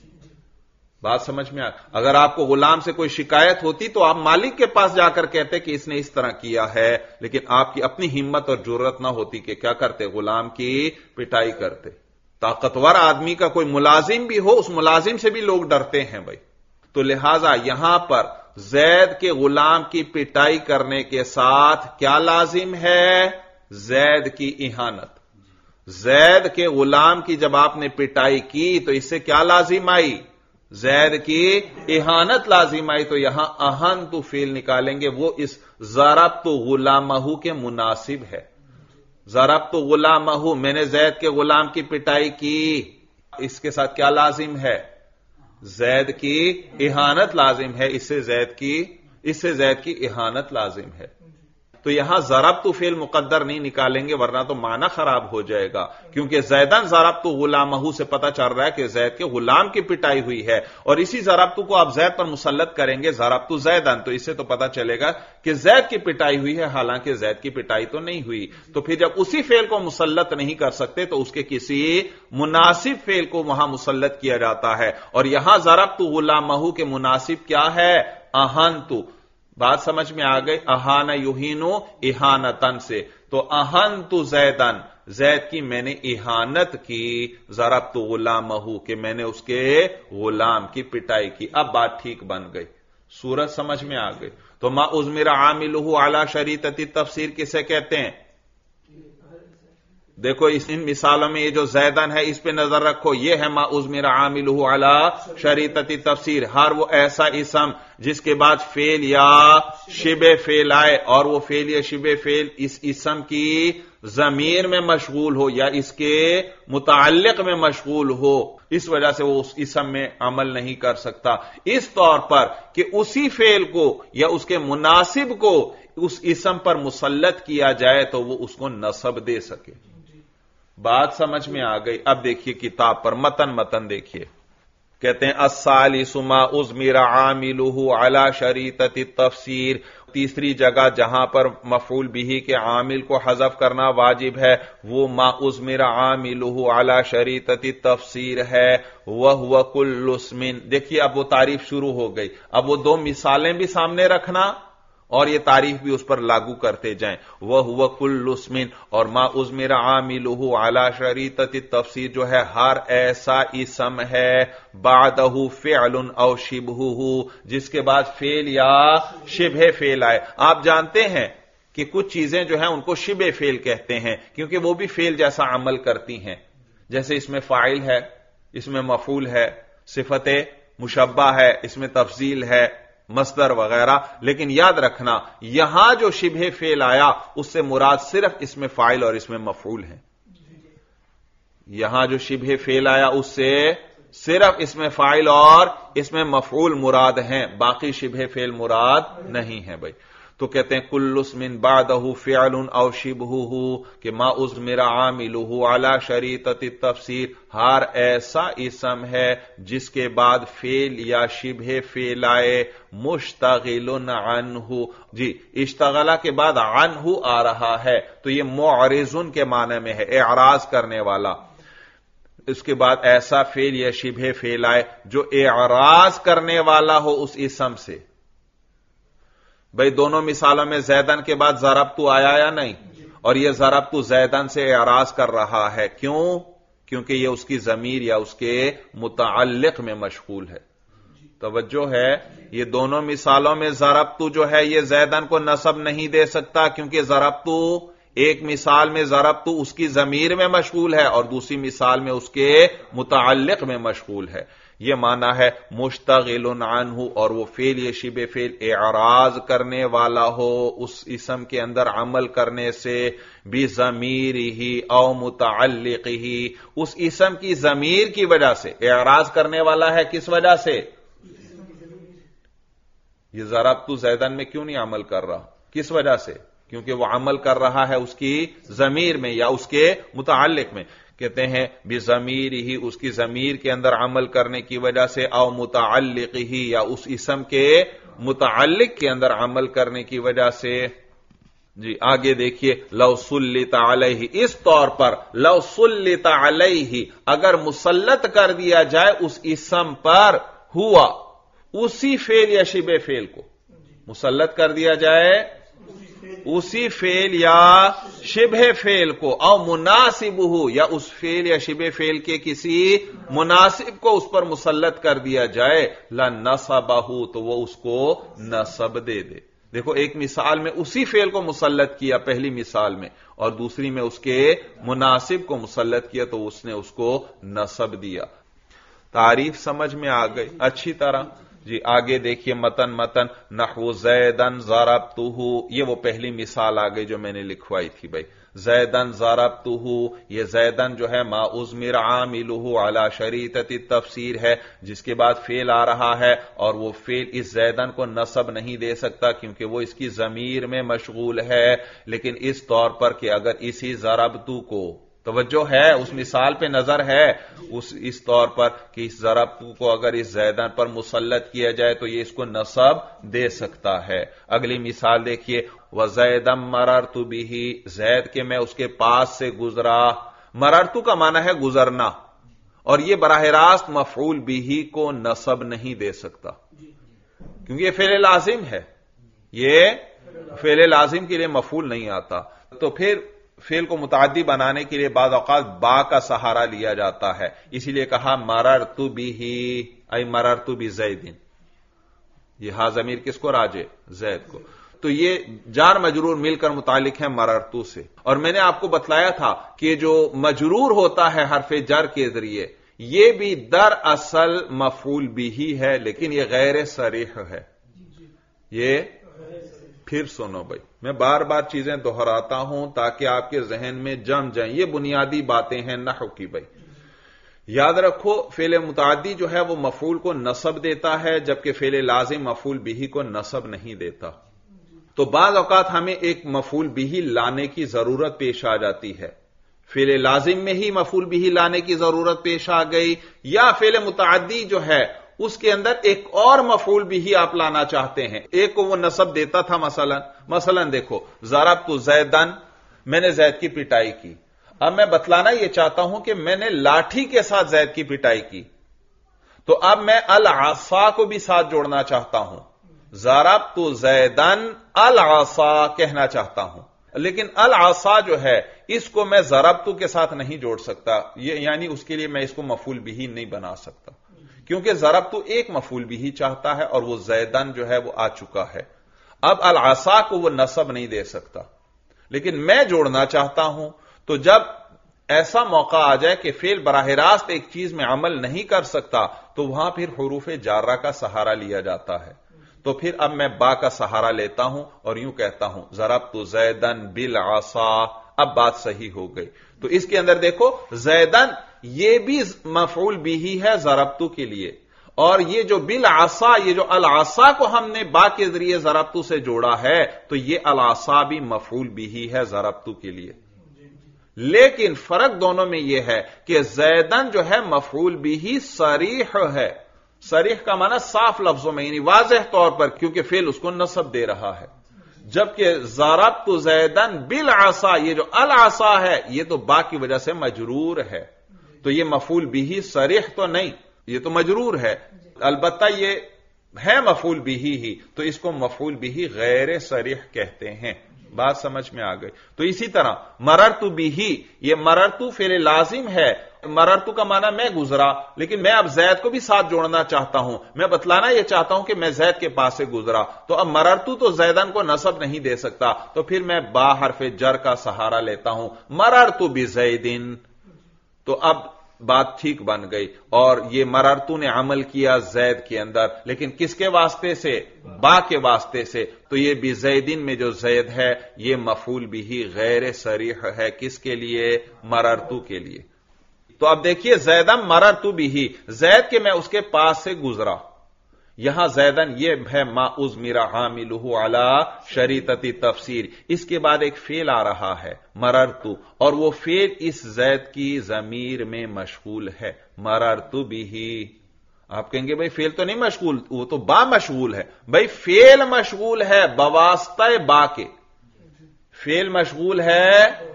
بات سمجھ میں اگر آپ کو غلام سے کوئی شکایت ہوتی تو آپ مالک کے پاس جا کر کہتے کہ اس نے اس طرح کیا ہے، لیکن آپ کی اپنی ہمت اور جرت نہ ہوتی کہ کیا کرتے؟ غلام کی پٹائی کرتے۔ طاقتور آدمی کا کوئی ملازم بھی ہو، اس ملازم سے بھی لوگ ڈرتے ہیں بھائی۔ تو لہذا یہاں پر زید کے غلام کی پٹائی کرنے کے ساتھ کیا لازم ہے؟ زید کی اہانت۔ زید کے غلام کی جب آپ نے پٹائی کی تو اس سے کیا لازم آئی؟ زید کی اہانت لازم آئی۔ تو یہاں اہنتو فعل نکالیں گے، وہ اس ضربت غلامہ کے مناسب ہے۔ ضربت غلامہ، میں نے زید کے غلام کی پٹائی کی، اس کے ساتھ کیا لازم ہے؟ زید کی اہانت لازم ہے، اس سے زید کی اہانت لازم ہے۔ تو یہاں ضربت فعل مقدر نہیں نکالیں گے ورنہ تو معنی خراب ہو جائے گا، کیونکہ زیدن ضربت غلامہ سے پتہ چل رہا ہے کہ زید کے غلام کی پٹائی ہوئی ہے، اور اسی ضربت کو آپ زید پر مسلط کریں گے ضربت زیدن، تو اس سے تو پتہ چلے گا کہ زید کی پٹائی ہوئی ہے، حالانکہ زید کی پٹائی تو نہیں ہوئی۔ تو پھر جب اسی فعل کو مسلط نہیں کر سکتے تو اس کے کسی مناسب فعل کو وہاں مسلط کیا جاتا ہے، اور یہاں ضربت غلامہ کے مناسب کیا ہے؟ اہنتو۔ بات سمجھ میں آ گئی؟ اہان یہینو اہانتن سے، تو اہنتو زیدن، زید کی میں نے اہانت کی، ضربت غلامہ کہ میں نے اس کے غلام کی پٹائی کی۔ اب بات ٹھیک بن گئی، صورت سمجھ میں آ گئی۔ تو ما اضمر عاملہ علی شریطۃ التفسیر کسے کہتے ہیں؟ دیکھو ان مثالوں میں یہ جو زیدن ہے اس پہ نظر رکھو، یہ ہے ما اضمر عاملہ علی شریطۃ التفسیر، ہر وہ ایسا اسم جس کے بعد فعل یا شبہ فعل آئے، اور وہ فعل یا شبہ فعل اس اسم کی ضمیر میں مشغول ہو یا اس کے متعلق میں مشغول ہو، اس وجہ سے وہ اس اسم میں عمل نہیں کر سکتا، اس طور پر کہ اسی فعل کو یا اس کے مناسب کو اس اسم پر مسلط کیا جائے تو وہ اس کو نصب دے سکے۔ بات سمجھ میں آ گئی؟ اب دیکھیے کتاب پر متن دیکھیے، کہتے ہیں الثالث ما اضمر عاملہ علی شریطۃ التفسیر، تیسری جگہ جہاں پر مفعول بہ کے عامل کو حذف کرنا واجب ہے وہ ما اضمر عاملہ علی شریطۃ التفسیر ہے، وہو کل اسم۔ دیکھیے اب وہ تعریف شروع ہو گئی، اب وہ دو مثالیں بھی سامنے رکھنا اور یہ تعریف بھی اس پر لاگو کرتے جائیں۔ وَهُوَ كُلُّ اسْمٍ، اور ما اضمر عاملہ علی شریطۃ التفسیر جو ہے ہر ایسا اسم ہے بعدہ فعل او شبہہ، جس کے بعد فعل یا شبہ فعل آئے۔ آپ جانتے ہیں کہ کچھ چیزیں جو ہیں ان کو شبہ فعل کہتے ہیں کیونکہ وہ بھی فعل جیسا عمل کرتی ہیں، جیسے اس میں فاعل ہے، اس میں مفعول ہے، صفت مشبہ ہے، اس میں تفضیل ہے، مصدر وغیرہ، لیکن یاد رکھنا یہاں جو شبہ فعل آیا اس سے مراد صرف اس میں فاعل اور اس میں مفعول ہے. یہاں جو شبہ فعل آیا اس سے صرف اس میں فاعل اور اس میں مفعول مراد ہیں، باقی شبہ فعل مراد نہیں ہے بھائی. تو کہتے ہیں کل اسم بعدہ فعل او شبہہ کہ ما اضمر عاملہ علی شریطۃ التفسیر، ہر ایسا اسم ہے جس کے بعد فعل یا شبہ فعل آئے مشتغل عنہ. جی اشتغلہ کے بعد عنہ آ رہا ہے تو یہ معرض کے معنی میں ہے، اعراض کرنے والا. اس کے بعد ایسا فعل یا شبہ فعل آئے جو اعراض کرنے والا ہو اس اسم سے. بھئی دونوں مثالوں میں زیدن کے بعد ضربت آیا یا نہیں؟ اور یہ ضربت زیدن سے اعراض کر رہا ہے. کیوں؟ کیونکہ یہ اس کی ضمیر یا اس کے متعلق میں مشغول ہے. توجہ ہے، یہ دونوں مثالوں میں ضربت جو ہے یہ زیدن کو نصب نہیں دے سکتا، کیونکہ ضربت ایک مثال میں ضربت اس کی ضمیر میں مشغول ہے اور دوسری مثال میں اس کے متعلق میں مشغول ہے. یہ معنی ہے مشتغل عنہ، اور وہ فعل یہ شبہ فعل اعراض کرنے والا ہو اس اسم کے اندر عمل کرنے سے، بضمیرہ او متعلقہ، اس اسم کی ضمیر کی وجہ سے. اعراض کرنے والا ہے کس وجہ سے؟ یہ ضربت زیدن میں کیوں نہیں عمل کر رہا؟ کس وجہ سے؟ کیونکہ وہ عمل کر رہا ہے اس کی ضمیر میں یا اس کے متعلق میں. کہتے ہیں بضمیرہ، اس کی ضمیر کے اندر عمل کرنے کی وجہ سے، او متعلقہ، یا اس اسم کے متعلق کے اندر عمل کرنے کی وجہ سے. جی آگے دیکھیے، لو سلط علیہ، اس طور پر لو سلط علیہ، اگر مسلط کر دیا جائے اس اسم پر، ہوا اسی فعل یا شبہ فعل کو مسلط کر دیا جائے، اسی فعل یا شبہ فعل کو، او مناسبہ، یا اس فعل یا شبہ فعل کے کسی مناسب کو اس پر مسلط کر دیا جائے، لنصبہ، تو وہ اس کو نصب دے دے. دیکھو ایک مثال میں اسی فعل کو مسلط کیا پہلی مثال میں، اور دوسری میں اس کے مناسب کو مسلط کیا تو اس نے اس کو نصب دیا. تعریف سمجھ میں آ گئی اچھی طرح؟ جی آگے دیکھیے متن نحو زیدن ضربتہ، یہ وہ پہلی مثال آ گئی جو میں نے لکھوائی تھی بھائی. زیدن ضربتہ، یہ زیدن جو ہے ما اضمر عاملہ علی شریطۃ التفسیر ہے، جس کے بعد فعل آ رہا ہے اور وہ فعل اس زیدن کو نصب نہیں دے سکتا کیونکہ وہ اس کی ضمیر میں مشغول ہے. لیکن اس طور پر کہ اگر اسی ضربتہ کو، توجہ ہے اس مثال پہ نظر ہے، اس طور پر کہ اس ضربت کو اگر اس زیدن پر مسلط کیا جائے تو یہ اس کو نصب دے سکتا ہے. اگلی مثال دیکھیے، وَزَيْدًا مَرَرْتُ بِهِ، زید کے میں اس کے پاس سے گزرا. مررتو کا معنی ہے گزرنا، اور یہ براہ راست مفعول بہ کو نصب نہیں دے سکتا کیونکہ یہ فعل لازم ہے، یہ فعل لازم کے لیے مفعول نہیں آتا. تو پھر فعل کو متعدی بنانے کے لیے بعض اوقات با کا سہارا لیا جاتا ہے، اسی لیے کہا مررت بہ، ای مررت بزید. یہ ہا ضمیر کس کو راجع؟ زید کو. تو یہ جار مجرور مل کر متعلق ہے مررتو سے. اور میں نے آپ کو بتلایا تھا کہ جو مجرور ہوتا ہے حرف جر کے ذریعے یہ بھی در اصل مفعول بہ ہے، لیکن یہ غیر صریح ہے. یہ پھر سنو بھائی، میں بار بار چیزیں دہراتا ہوں تاکہ آپ کے ذہن میں جم جائیں. یہ بنیادی باتیں ہیں نحو کی بھائی. یاد رکھو فعل متعدی جو ہے وہ مفعول کو نصب دیتا ہے، جبکہ فعل لازم مفعول بہ کو نصب نہیں دیتا. تو بعض اوقات ہمیں ایک مفعول بہ لانے کی ضرورت پیش آ جاتی ہے، فعل لازم میں ہی مفعول بہ لانے کی ضرورت پیش آ گئی، یا فعل متعدی جو ہے اس کے اندر ایک اور مفعول بھی آپ لانا چاہتے ہیں. ایک کو وہ نصب دیتا تھا، مثلا دیکھو ضربت زیدن، میں نے زید کی پٹائی کی. اب میں بتلانا یہ چاہتا ہوں کہ میں نے لاٹھی کے ساتھ زید کی پٹائی کی، تو اب میں العصا کو بھی ساتھ جوڑنا چاہتا ہوں. ضربت زیدن العصا کہنا چاہتا ہوں، لیکن العصا جو ہے اس کو میں ضربت کے ساتھ نہیں جوڑ سکتا، یعنی اس کے لیے میں اس کو مفعول بھی نہیں بنا سکتا کیونکہ ضربت ایک مفعول بھی چاہتا ہے اور وہ زیدن جو ہے وہ آ چکا ہے. اب العصا کو وہ نصب نہیں دے سکتا، لیکن میں جوڑنا چاہتا ہوں. تو جب ایسا موقع آ جائے کہ فعل براہ راست ایک چیز میں عمل نہیں کر سکتا تو وہاں پھر حروف جارہ کا سہارا لیا جاتا ہے. تو پھر اب میں با کا سہارا لیتا ہوں اور یوں کہتا ہوں ضربت زیدن بالعصا. اب بات صحیح ہو گئی. تو اس کے اندر دیکھو زیدن یہ بھی مفعول بھی ہے ضربتو کے لیے, اور یہ جو بالعصا, یہ جو العصا کو ہم نے با کے ذریعے ضربتو سے جوڑا ہے تو یہ العصا بھی مفعول بھی ہے ضربتو کے لیے. لیکن فرق دونوں میں یہ ہے کہ زیدن جو ہے مفعول بھی صریح ہے. صریح کا معنی صاف لفظوں میں, یعنی واضح طور پر, کیونکہ فعل اس کو نصب دے رہا ہے. جبکہ ضربت زیدن بالعصا, یہ جو العصا ہے یہ تو با کی وجہ سے مجرور ہے, تو یہ مفعول بھی صریح تو نہیں, یہ تو مجرور ہے. البتہ یہ ہے مفعول بھی ہی, تو اس کو مفعول بھی غیر صریح کہتے ہیں. بات سمجھ میں آ گئی. تو اسی طرح مررتو بھی, یہ مررتو فعل لازم ہے. مررتو کا معنی میں گزرا, لیکن میں اب زید کو بھی ساتھ جوڑنا چاہتا ہوں, میں بتلانا یہ چاہتا ہوں کہ میں زید کے پاس سے گزرا. تو اب مررتو تو زیدن کو نصب نہیں دے سکتا, تو پھر میں با حرف جر کا سہارا لیتا ہوں, مررتو بزیدن. تو اب بات ٹھیک بن گئی, اور یہ مررتو نے عمل کیا زید کے اندر, لیکن کس کے واسطے سے؟ با کے واسطے سے. تو یہ بزیدن میں جو زید ہے یہ مفعول بھی غیر صریح ہے. کس کے لیے؟ مررتو کے لیے. تو اب دیکھیے زیدن مررتو بھی, زید کے میں اس کے پاس سے گزرا. یہاں زیدن یہ ہے ما اضمر عاملہ علی شریطۃ تفسیر. اس کے بعد ایک فعل آ رہا ہے مررتو, اور وہ فعل اس زید کی ضمیر میں مشغول ہے. مررتو بھی, آپ کہیں گے بھائی فعل تو نہیں مشغول, وہ تو با مشغول ہے. بھائی فعل مشغول ہے بواسطہ با کے, فعل مشغول ہے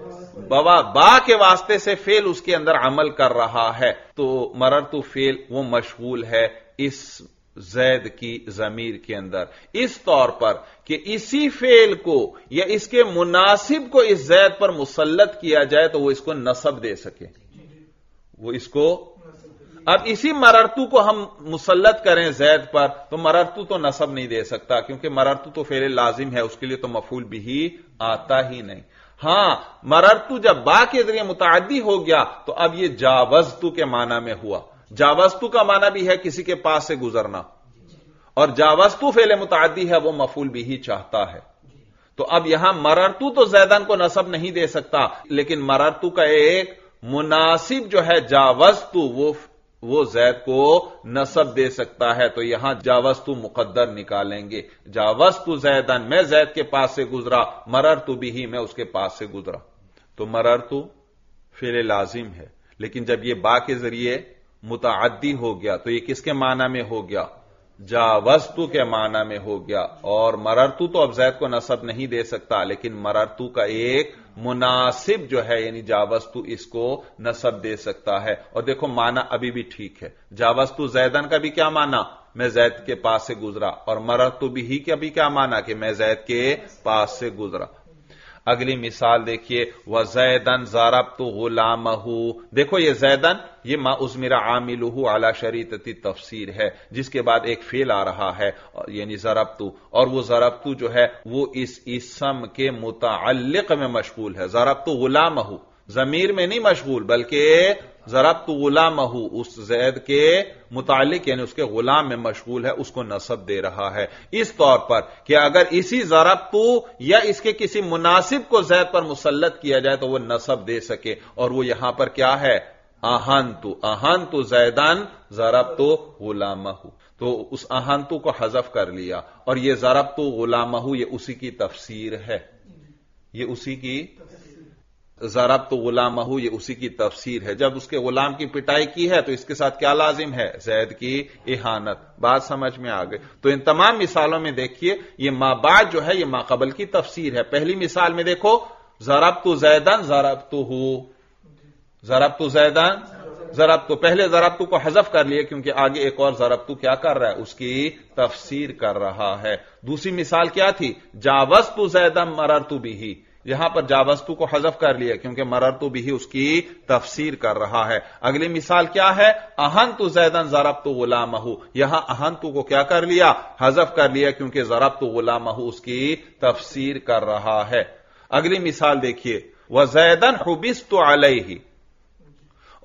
با کے واسطے سے, فعل اس کے اندر عمل کر رہا ہے. تو مررتو فعل وہ مشغول ہے اس زید کی ضمیر کے اندر, اس طور پر کہ اسی فعل کو یا اس کے مناسب کو اس زید پر مسلط کیا جائے تو وہ اس کو نصب دے سکے. وہ اس کو, اب اسی مررتو کو ہم مسلط کریں زید پر تو مررتو تو نصب نہیں دے سکتا, کیونکہ مررتو تو فعل لازم ہے, اس کے لیے تو مفعول بھی آتا ہی نہیں. ہاں مررتو جب با کے ذریعے متعدی ہو گیا تو اب یہ جاوزتو کے معنی میں ہوا. جاوزتو کا معنی بھی ہے کسی کے پاس سے گزرنا, اور جاوزتو فعل متعدی ہے, وہ مفعول بھی چاہتا ہے. تو اب یہاں مررتو تو زیدن کو نصب نہیں دے سکتا, لیکن مررتو کا ایک مناسب جو ہے جاوزتو وہ زید کو نصب دے سکتا ہے. تو یہاں جاوزتو مقدر نکالیں گے. جاوزتو زیدن, میں زید کے پاس سے گزرا, مررتو بھی, میں اس کے پاس سے گزرا. تو مررتو فعل لازم ہے, لیکن جب یہ با کے ذریعے متعدی ہو گیا تو یہ کس کے معنی میں ہو گیا؟ جاوزتو کے معنی میں ہو گیا. اور مررتو تو اب زید کو نصب نہیں دے سکتا, لیکن مررتو کا ایک مناسب جو ہے یعنی جاوزتو اس کو نصب دے سکتا ہے. اور دیکھو معنی ابھی بھی ٹھیک ہے. جاوزتو زیدن کا بھی کیا معنی؟ میں زید کے پاس سے گزرا. اور مررتو بھی کا بھی کیا معنی؟ کہ میں زید کے پاس سے گزرا. اگلی مثال دیکھیے, وَزَيْدًا ضَرَبْتُ غُلَامَهُ. دیکھو یہ زیدن یہ ما اضمر عاملہ علی شریطۃ تفسیر ہے, جس کے بعد ایک فعل آ رہا ہے یعنی ضربتو, اور وہ ضربتو جو ہے وہ اس اسم کے متعلق میں مشغول ہے. ضربتو غلامہ ضمیر میں نہیں مشغول, بلکہ ضربتو غلامہ اس زید کے متعلق یعنی اس کے غلام میں مشغول ہے, اس کو نصب دے رہا ہے. اس طور پر کہ اگر اسی ضربتو یا اس کے کسی مناسب کو زید پر مسلط کیا جائے تو وہ نصب دے سکے, اور وہ یہاں پر کیا ہے؟ اہنتو زیدن ضربتو غلامہ. تو اس اہنتو کو حذف کر لیا, اور یہ ضربتو غلامہ یہ اسی کی تفسیر ہے. یہ اسی کی ضربتو غلامہ یہ اسی کی تفسیر ہے. جب اس کے غلام کی پٹائی کی ہے تو اس کے ساتھ کیا لازم ہے؟ زید کی اہانت. بات سمجھ میں آ گئی. تو ان تمام مثالوں میں دیکھیے یہ ما بعد جو ہے یہ ما قبل کی تفسیر ہے. پہلی مثال میں دیکھو ضربتو زیدن ضربتہ, ضربتو زیدن ضربتو, پہلے ضربتو کو حذف کر لیے کیونکہ آگے ایک اور ضربتو کیا کر رہا ہے؟ اس کی تفسیر کر رہا ہے. دوسری مثال کیا تھی؟ جاوزتو زیدن مررتو بھی, یہاں پر جاوزتو کو حذف کر لیا کیونکہ مررتو بھی اس کی تفسیر کر رہا ہے. اگلی مثال کیا ہے؟ اہنتو زیدن ضربتو غلامہ, یہاں اہنتو کو کیا کر لیا؟ حذف کر لیا کیونکہ ضربتو غلامہ اس کی تفسیر کر رہا ہے. اگلی مثال دیکھیے, وزیدن حبست علیہ,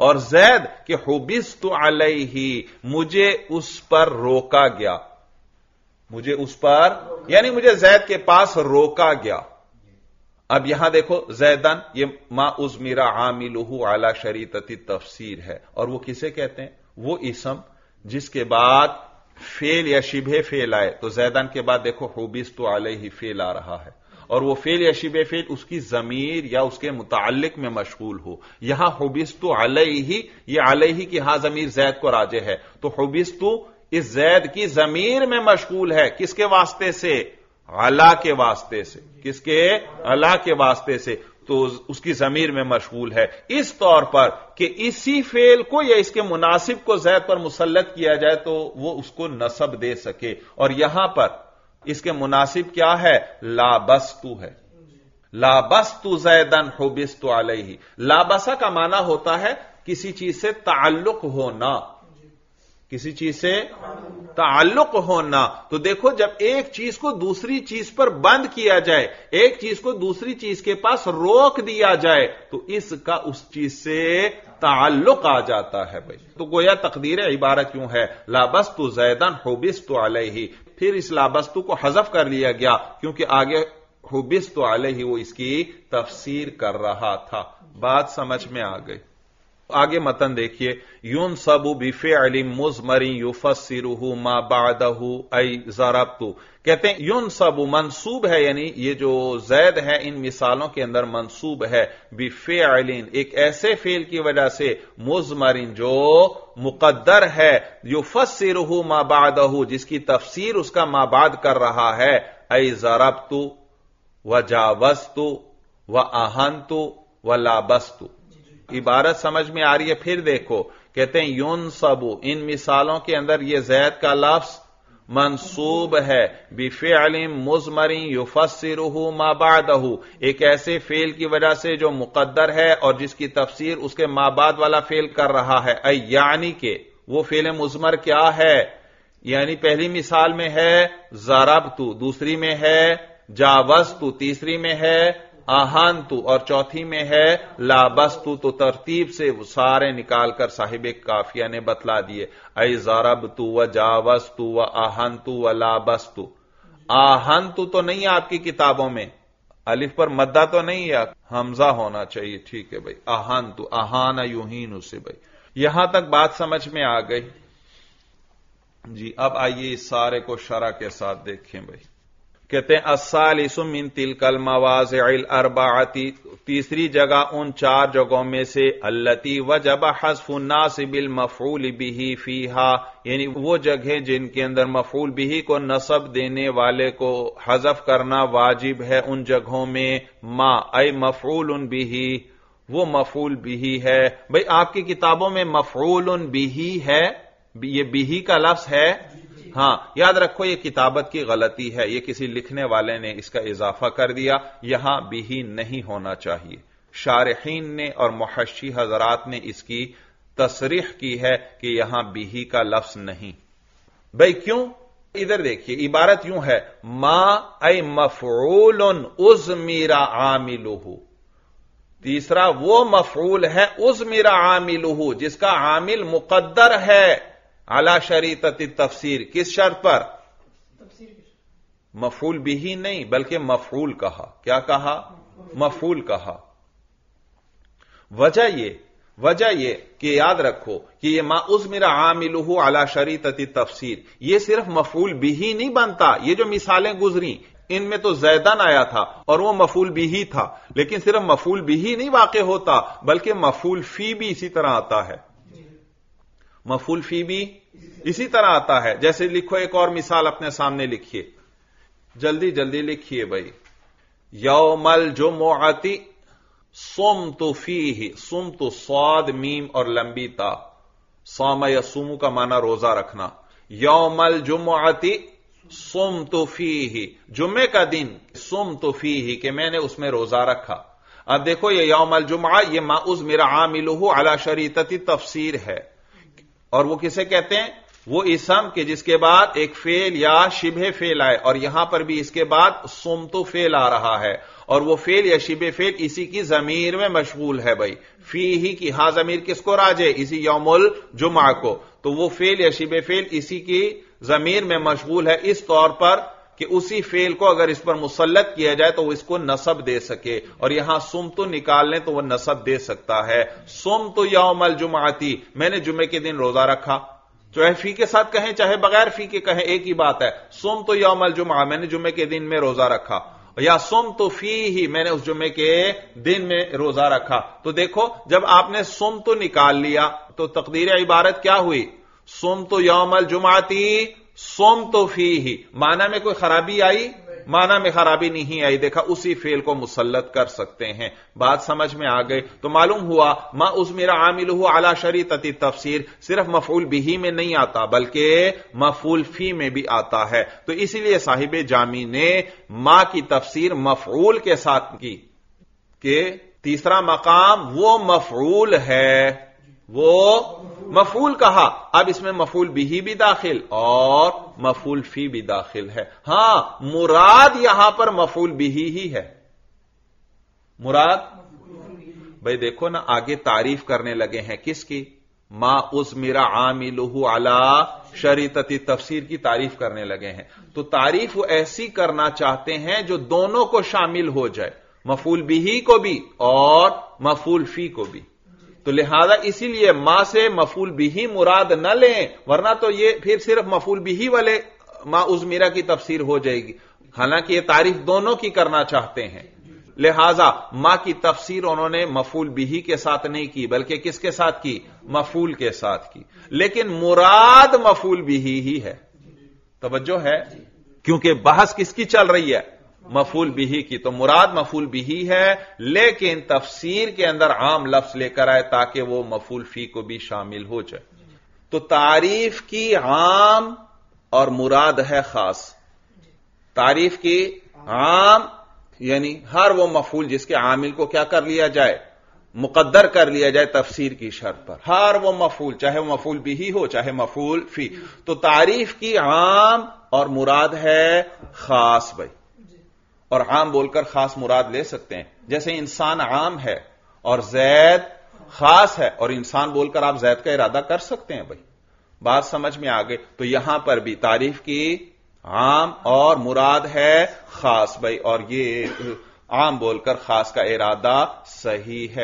اور زید کہ حبست علیہ مجھے اس پر روکا گیا، مجھے اس پر یعنی مجھے زید کے پاس روکا گیا۔ اب یہاں دیکھو زیدن یہ ما ازمر عاملہ علی شریطۃ التفسیر ہے، اور وہ کسے کہتے ہیں؟ وہ اسم جس کے بعد فعل یا شبہ فعل آئے، تو زیدن کے بعد دیکھو حبست علیہ فعل آ رہا ہے، اور وہ فعل یا شبہ فعل اس کی ضمیر یا اس کے متعلق میں مشغول ہو۔ یہاں حبست علیہ، یہ علیہ کی ہاں ضمیر زید کو راجع ہے، تو حبست اس زید کی ضمیر میں مشغول ہے، کس کے واسطے سے؟ علا کے واسطے سے۔ کس کے؟ علا کے واسطے سے، تو اس کی ضمیر میں مشغول ہے، اس طور پر کہ اسی فعل کو یا اس کے مناسب کو زید پر مسلط کیا جائے تو وہ اس کو نصب دے سکے۔ اور یہاں پر اس کے مناسب کیا ہے؟ لابستو ہے، لابستو زیدن حبست علیہ۔ لابسا کا معنی ہوتا ہے کسی چیز سے تعلق ہونا، کسی چیز سے تعلق ہونا۔ تو دیکھو جب ایک چیز کو دوسری چیز پر بند کیا جائے، ایک چیز کو دوسری چیز کے پاس روک دیا جائے، تو اس کا اس چیز سے تعلق آ جاتا ہے بھائی۔ تو گویا تقدیر عبارت کیوں ہے؟ لابستو زیدن حبست علیہ، پھر اس لابستو کو حذف کر لیا گیا کیونکہ آگے حبست علیہ وہ اس کی تفسیر کر رہا تھا۔ بات سمجھ میں آ گئی؟ آگے متن دیکھیے، ينصب بفعل مضمر يفسره ما بعده اي ضربت، کہتے ہیں ينصب منصوب ہے، یعنی یہ جو زید ہے ان مثالوں کے اندر منصوب ہے بفعل ایک ایسے فعل کی وجہ سے مضمر جو مقدر ہے يفسره ما بعده جس کی تفسیر اس کا ما بعد کر رہا ہے، اي ضربت وجاوزت واهنت ولابست۔ عبارت سمجھ میں آ رہی ہے؟ پھر دیکھو کہتے ہیں ينصب ان مثالوں کے اندر یہ زید کا لفظ منصوب ہے بفعل مضمر يفسره ما بعده ایک ایسے فعل کی وجہ سے جو مقدر ہے اور جس کی تفسیر اس کے ما بعد والا فعل کر رہا ہے، یعنی کہ وہ فعل مضمر کیا ہے؟ یعنی پہلی مثال میں ہے ضربت، دوسری میں ہے جاوزت، تیسری میں ہے آہنتو، اور چوتھی میں ہے لابستو۔ تو ترتیب سے وہ سارے نکال کر صاحب کافیہ نے بتلا دیے، ای ضربتو و جاوزتو و آہنتو و لابستو۔ آہنتو تو نہیں ہے آپ کی کتابوں میں، الف پر مدہ تو نہیں ہے، حمزہ ہونا چاہیے، ٹھیک ہے بھائی۔ آہنتو، آہان یوہین سے بھائی، یہاں تک بات سمجھ میں آ گئی جی۔ اب آئیے اس سارے کو شرح کے ساتھ دیکھیں بھائی۔ کہتے ہیں الثالث من تلک المواضع الاربعۃ، تیسری جگہ ان چار جگہوں میں سے التی وجب حذف الناصب المفعول به فیها، یعنی وہ جگہیں جن کے اندر مفعول به کو نصب دینے والے کو حذف کرنا واجب ہے، ان جگہوں میں ما ای مفعول به، وہ مفعول به ہے۔ بھئی آپ کی کتابوں میں مفعول به ہے، یہ به کا لفظ ہے؟ ہاں، یاد رکھو یہ کتابت کی غلطی ہے، یہ کسی لکھنے والے نے اس کا اضافہ کر دیا، یہاں بھی نہیں ہونا چاہیے۔ شارحین نے اور محشی حضرات نے اس کی تصریح کی ہے کہ یہاں بھی کا لفظ نہیں۔ بھئی کیوں؟ ادھر دیکھیے عبارت یوں ہے، ما ای مفعول اضمر عاملہ، تیسرا وہ مفعول ہے اضمر عاملہ جس کا عامل مقدر ہے علی شریطۃ التفسیر، کس شرط پر؟ مفعول بھی نہیں بلکہ مفعول کہا، کیا کہا؟ مفعول کہا۔ وجہ یہ کہ یاد رکھو کہ یہ ما اضمر عاملہ علی شریطۃ التفسیر یہ صرف مفعول بھی نہیں بنتا، یہ جو مثالیں گزری ان میں تو زیدن آیا تھا اور وہ مفعول بھی تھا، لیکن صرف مفعول بھی نہیں واقع ہوتا بلکہ مفعول فی بھی اسی طرح آتا ہے، مفعول فی بھی اسی طرح آتا ہے۔ جیسے لکھو ایک اور مثال اپنے سامنے لکھیے، جلدی جلدی لکھیے بھائی۔ یوم الجمعۃ صمت فیہ، صمت صاد میم اور لمبی تا، صام یصوم کا معنی روزہ رکھنا۔ یوم الجمعۃ صمت فیہ، جمعے کا دن، صمت فیہ کہ میں نے اس میں روزہ رکھا۔ اب دیکھو یہ یوم الجمعہ یہ ما اضمر عاملہ علی شریطۃ التفسیر ہے، اور وہ کسے کہتے ہیں؟ وہ اسم کہ جس کے بعد ایک فعل یا شبہ فعل آئے، اور یہاں پر بھی اس کے بعد صمت فعل آ رہا ہے، اور وہ فعل یا شبہ فعل اسی کی ضمیر میں مشغول ہے بھائی، فی ہی کی ہاں ضمیر کس کو راجع؟ اسی یوم الجمعہ کو، تو وہ فعل یا شبہ فعل اسی کی ضمیر میں مشغول ہے اس طور پر کہ اسی فعل کو اگر اس پر مسلط کیا جائے تو وہ اس کو نصب دے سکے، اور یہاں صمت نکال لیں تو وہ نصب دے سکتا ہے۔ صمت یوم الجمعتی، میں نے جمعے کے دن روزہ رکھا، چاہے فی کے ساتھ کہیں چاہے بغیر فی کے کہیں ایک ہی بات ہے۔ صمت یوم الجمعہ، میں نے جمعے کے دن میں روزہ رکھا، یا صمت فیہ، میں نے اس جمعے کے دن میں روزہ رکھا۔ تو دیکھو جب آپ نے صمت نکال لیا تو تقدیر عبارت کیا ہوئی؟ صمت یوم الجمعتی صمت فیہ، معنی میں کوئی خرابی آئی؟ معنی میں خرابی نہیں آئی، دیکھا اسی فعل کو مسلط کر سکتے ہیں۔ بات سمجھ میں آ گئی؟ تو معلوم ہوا ما اضمر عاملہ علی شریطۃ التفسیر صرف مفعول بہ میں نہیں آتا بلکہ مفعول فی میں بھی آتا ہے، تو اسی لیے صاحب جامی نے ما کی تفسیر مفعول کے ساتھ کی کہ تیسرا مقام وہ مفعول ہے، وہ مفعول کہا، اب اس میں مفعول بہ بھی داخل اور مفعول فی بھی داخل ہے۔ ہاں مراد یہاں پر مفعول بہ ہی ہے، مراد بھئی دیکھو نا آگے تعریف کرنے لگے ہیں کس کی؟ ما اضمر عاملہ علی شریطۃ التفسیر کی تعریف کرنے لگے ہیں، تو تعریف وہ ایسی کرنا چاہتے ہیں جو دونوں کو شامل ہو جائے، مفعول بہ کو بھی اور مفعول فی کو بھی، تو لہذا اسی لیے ما سے مفعول بہ مراد نہ لیں، ورنہ تو یہ پھر صرف مفعول بہ والے ما اضمرہ کی تفسیر ہو جائے گی، حالانکہ یہ تعریف دونوں کی کرنا چاہتے ہیں، لہذا ما کی تفسیر انہوں نے مفعول بہ کے ساتھ نہیں کی بلکہ کس کے ساتھ کی؟ مفعول کے ساتھ کی، لیکن مراد مفعول بہ ہی ہے، توجہ ہے، کیونکہ بحث کس کی چل رہی ہے؟ مفعول بہ کی، تو مراد مفعول بہ ہے، لیکن تفسیر کے اندر عام لفظ لے کر آئے تاکہ وہ مفعول فی کو بھی شامل ہو جائے۔ تو تعریف کی عام اور مراد ہے خاص، تعریف کی عام یعنی ہر وہ مفعول جس کے عامل کو کیا کر لیا جائے؟ مقدر کر لیا جائے تفسیر کی شرط پر، ہر وہ مفعول چاہے وہ مفعول بہ ہو چاہے مفعول فی، تو تعریف کی عام اور مراد ہے خاص بھائی، اور عام بول کر خاص مراد لے سکتے ہیں، جیسے انسان عام ہے اور زید خاص ہے، اور انسان بول کر آپ زید کا ارادہ کر سکتے ہیں بھائی، بات سمجھ میں آ گئی؟ تو یہاں پر بھی تعریف کی عام اور مراد ہے خاص بھائی، اور یہ عام بول کر خاص کا ارادہ صحیح ہے۔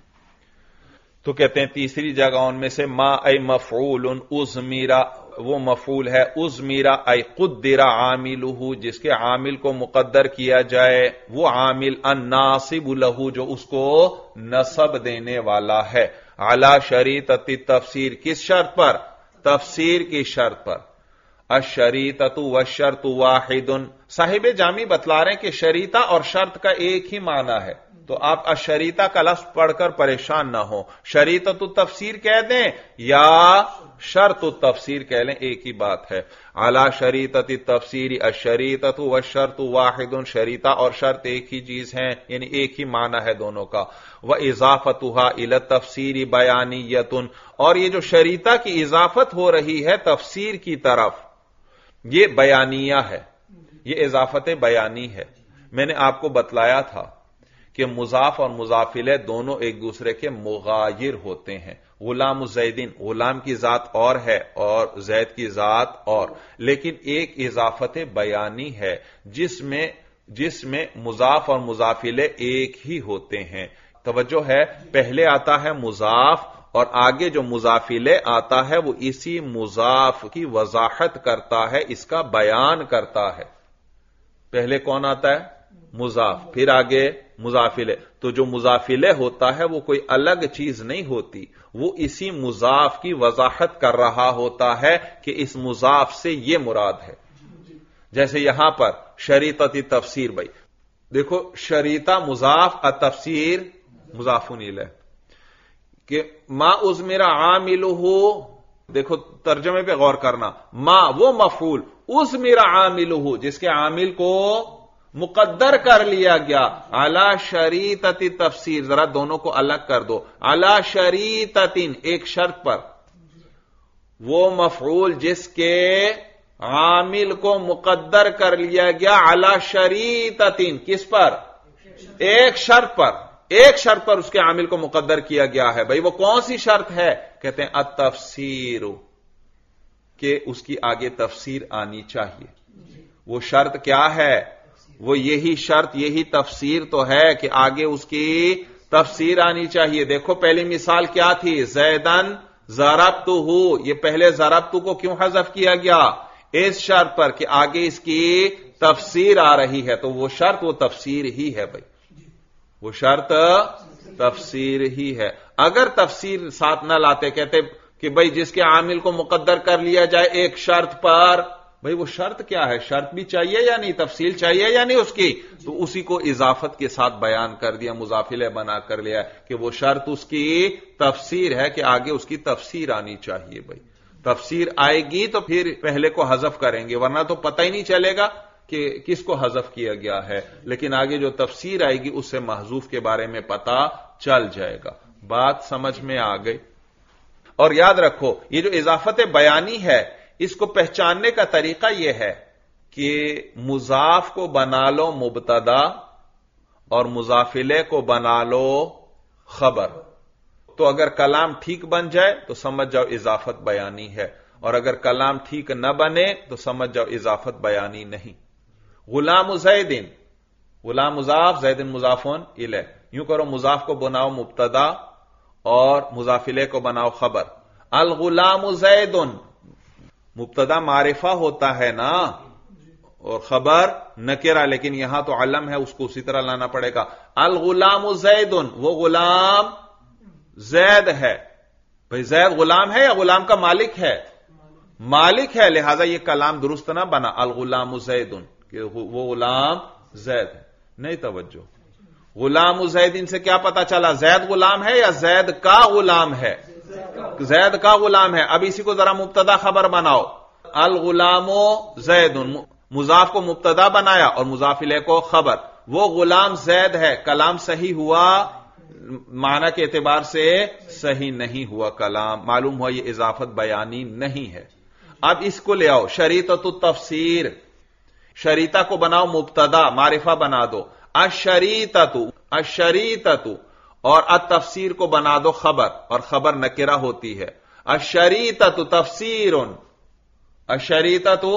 تو کہتے ہیں تیسری جگہ ان میں سے ما ای مفعول اضمرا، وہ مفعول ہے اضمرا ای قدر عاملہ، جس کے عامل کو مقدر کیا جائے، وہ عامل الناصب لہ جو اس کو نصب دینے والا ہے، علی شریطۃ التفسیر، کس شرط پر؟ تفسیر کی شرط پر۔ الشریطۃ والشرط واحد، صاحب جامی بتلا رہے ہیں کہ شریطہ اور شرط کا ایک ہی معنی ہے، تو آپ الشریطہ کا لفظ پڑھ کر پریشان نہ ہو، شریطۃ التفسیر کہہ دیں یا شرط التفسیر کہہ لیں، ایک ہی بات ہے۔ علی شریطۃ التفسیر الشریطۃ والشرط واحد، شریطہ اور شرط ایک ہی چیز ہیں، یعنی ایک ہی معنی ہے دونوں کا۔ وَإِضَافَتُهَا إِلَى التَّفْسِيرِ بَيَانِيَّةٌ، اور یہ جو شریطہ کی اضافت ہو رہی ہے تفسیر کی طرف، یہ بیانیہ ہے، یہ اضافت بیانی ہے۔ میں نے آپ کو بتلایا تھا کہ مضاف اور مضاف الیہ دونوں ایک دوسرے کے مغایر ہوتے ہیں، غلام زیدین، غلام کی ذات اور ہے اور زید کی ذات اور، لیکن ایک اضافت بیانی ہے جس میں مضاف اور مضاف الیہ ایک ہی ہوتے ہیں۔ توجہ ہے، پہلے آتا ہے مضاف اور آگے جو مضاف الیہ آتا ہے وہ اسی مضاف کی وضاحت کرتا ہے، اس کا بیان کرتا ہے۔ پہلے کون آتا ہے؟ مضاف، پھر آگے مضاف الیہ، تو جو مضاف الیہ ہوتا ہے وہ کوئی الگ چیز نہیں ہوتی، وہ اسی مضاف کی وضاحت کر رہا ہوتا ہے کہ اس مضاف سے یہ مراد ہے۔ جیسے یہاں پر شریطۃ تفسیر، بھائی دیکھو شریطہ مضاف التفسیر مضاف الیہ، کہ ما اضمر عاملہ، دیکھو ترجمے پہ غور کرنا، ما وہ مفعول، اضمر عاملہ جس کے عامل کو مقدر کر لیا گیا، علی شریطۃ تفسیر، ذرا دونوں کو الگ کر دو، علی شریطۃ ایک شرط پر، وہ مفعول جس کے عامل کو مقدر کر لیا گیا علی شریطتین، کس پر؟ ایک شرط پر، ایک شرط پر اس کے عامل کو مقدر کیا گیا ہے. بھائی وہ کون سی شرط ہے؟ کہتے ہیں التفسیر، کہ اس کی آگے تفسیر آنی چاہیے. وہ شرط کیا ہے؟ وہ یہی شرط، یہی تفسیر تو ہے کہ آگے اس کی تفسیر آنی چاہیے. دیکھو پہلی مثال کیا تھی؟ زیدن ضربتہ، یہ پہلے ضربتہ کو کیوں حذف کیا گیا؟ اس شرط پر کہ آگے اس کی تفسیر آ رہی ہے. تو وہ شرط وہ تفسیر ہی ہے. بھائی وہ شرط تفسیر ہی ہے. اگر تفسیر ساتھ نہ لاتے، کہتے کہ بھائی جس کے عامل کو مقدر کر لیا جائے ایک شرط پر، بھائی وہ شرط کیا ہے؟ شرط بھی چاہیے یا نہیں؟ تفصیل چاہیے یا نہیں اس کی؟ تو اسی کو اضافت کے ساتھ بیان کر دیا، مضافلہ بنا کر لیا کہ وہ شرط اس کی تفسیر ہے کہ آگے اس کی تفسیر آنی چاہیے. بھائی تفسیر آئے گی تو پھر پہلے کو حذف کریں گے، ورنہ تو پتہ ہی نہیں چلے گا کہ کس کو حذف کیا گیا ہے. لیکن آگے جو تفسیر آئے گی اس سے محذوف کے بارے میں پتہ چل جائے گا. بات سمجھ میں آ گئی؟ اور یاد رکھو یہ جو اضافت بیانی ہے اس کو پہچاننے کا طریقہ یہ ہے کہ مضاف کو بنا لو مبتدا اور مضافلے کو بنا لو خبر. تو اگر کلام ٹھیک بن جائے تو سمجھ جاؤ اضافت بیانی ہے، اور اگر کلام ٹھیک نہ بنے تو سمجھ جاؤ اضافت بیانی نہیں. غلام زیدن، غلام مضاف، زیدن مضافون الیہ. یوں کرو مضاف کو بناؤ مبتدا اور مضافلے کو بناؤ خبر. الغلام زیدن، مبتدا معرفہ ہوتا ہے نا اور خبر نکرہ، لیکن یہاں تو علم ہے، اس کو اسی طرح لانا پڑے گا. الغلام زیدن، وہ غلام زید ہے. بھئی زید غلام ہے یا غلام کا مالک ہے؟ مالک ہے، لہذا یہ کلام درست نہ بنا الغلام زیدن کہ وہ غلام زید ہے. نہیں توجہ. غلام زیدن سے کیا پتا چلا؟ زید غلام ہے یا زید کا غلام ہے؟ زید کا غلام ہے. اب اسی کو ذرا مبتدا خبر بناؤ. الغلام زیدن، مضاف کو مبتدا بنایا اور مضاف الیہ کو خبر. وہ غلام زید ہے. کلام صحیح ہوا؟ معنی کے اعتبار سے صحیح نہیں ہوا کلام. معلوم ہوا یہ اضافت بیانی نہیں ہے. اب اس کو لے آؤ شریطۃ التفسیر. شریطہ کو بناؤ مبتدا، معرفہ بنا دو. الشریطۃ، الشریطۃ، اور التفسیر کو بنا دو خبر، اور خبر نکرہ ہوتی ہے. الشریطۃ تفسیر، الشریطۃ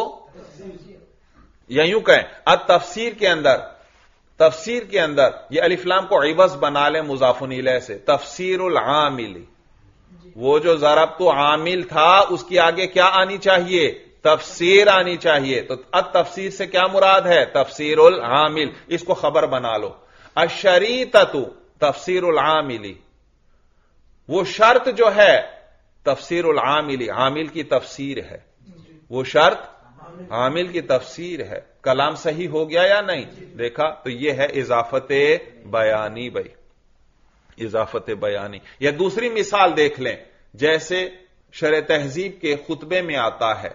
یا یوں کہیں التفسیر کے اندر، تفسیر کے اندر یہ الف لام کو عوض بنا لیں مضاف الیہ سے. تفسیر العامل، وہ جو ضربت عامل تھا اس کی آگے کیا آنی چاہیے؟ تفسیر آنی چاہیے. تو التفسیر سے کیا مراد ہے؟ تفسیر العامل. اس کو خبر بنا لو. الشریطۃ تفسیر العامل، وہ شرط جو ہے تفسیر العامل، عامل کی تفسیر ہے. وہ شرط عامل کی تفسیر ہے. کلام صحیح ہو گیا یا نہیں؟ دیکھا؟ تو یہ ہے اضافت بیانی. بھائی اضافت بیانی. یا دوسری مثال دیکھ لیں، جیسے شرح تہذیب کے خطبے میں آتا ہے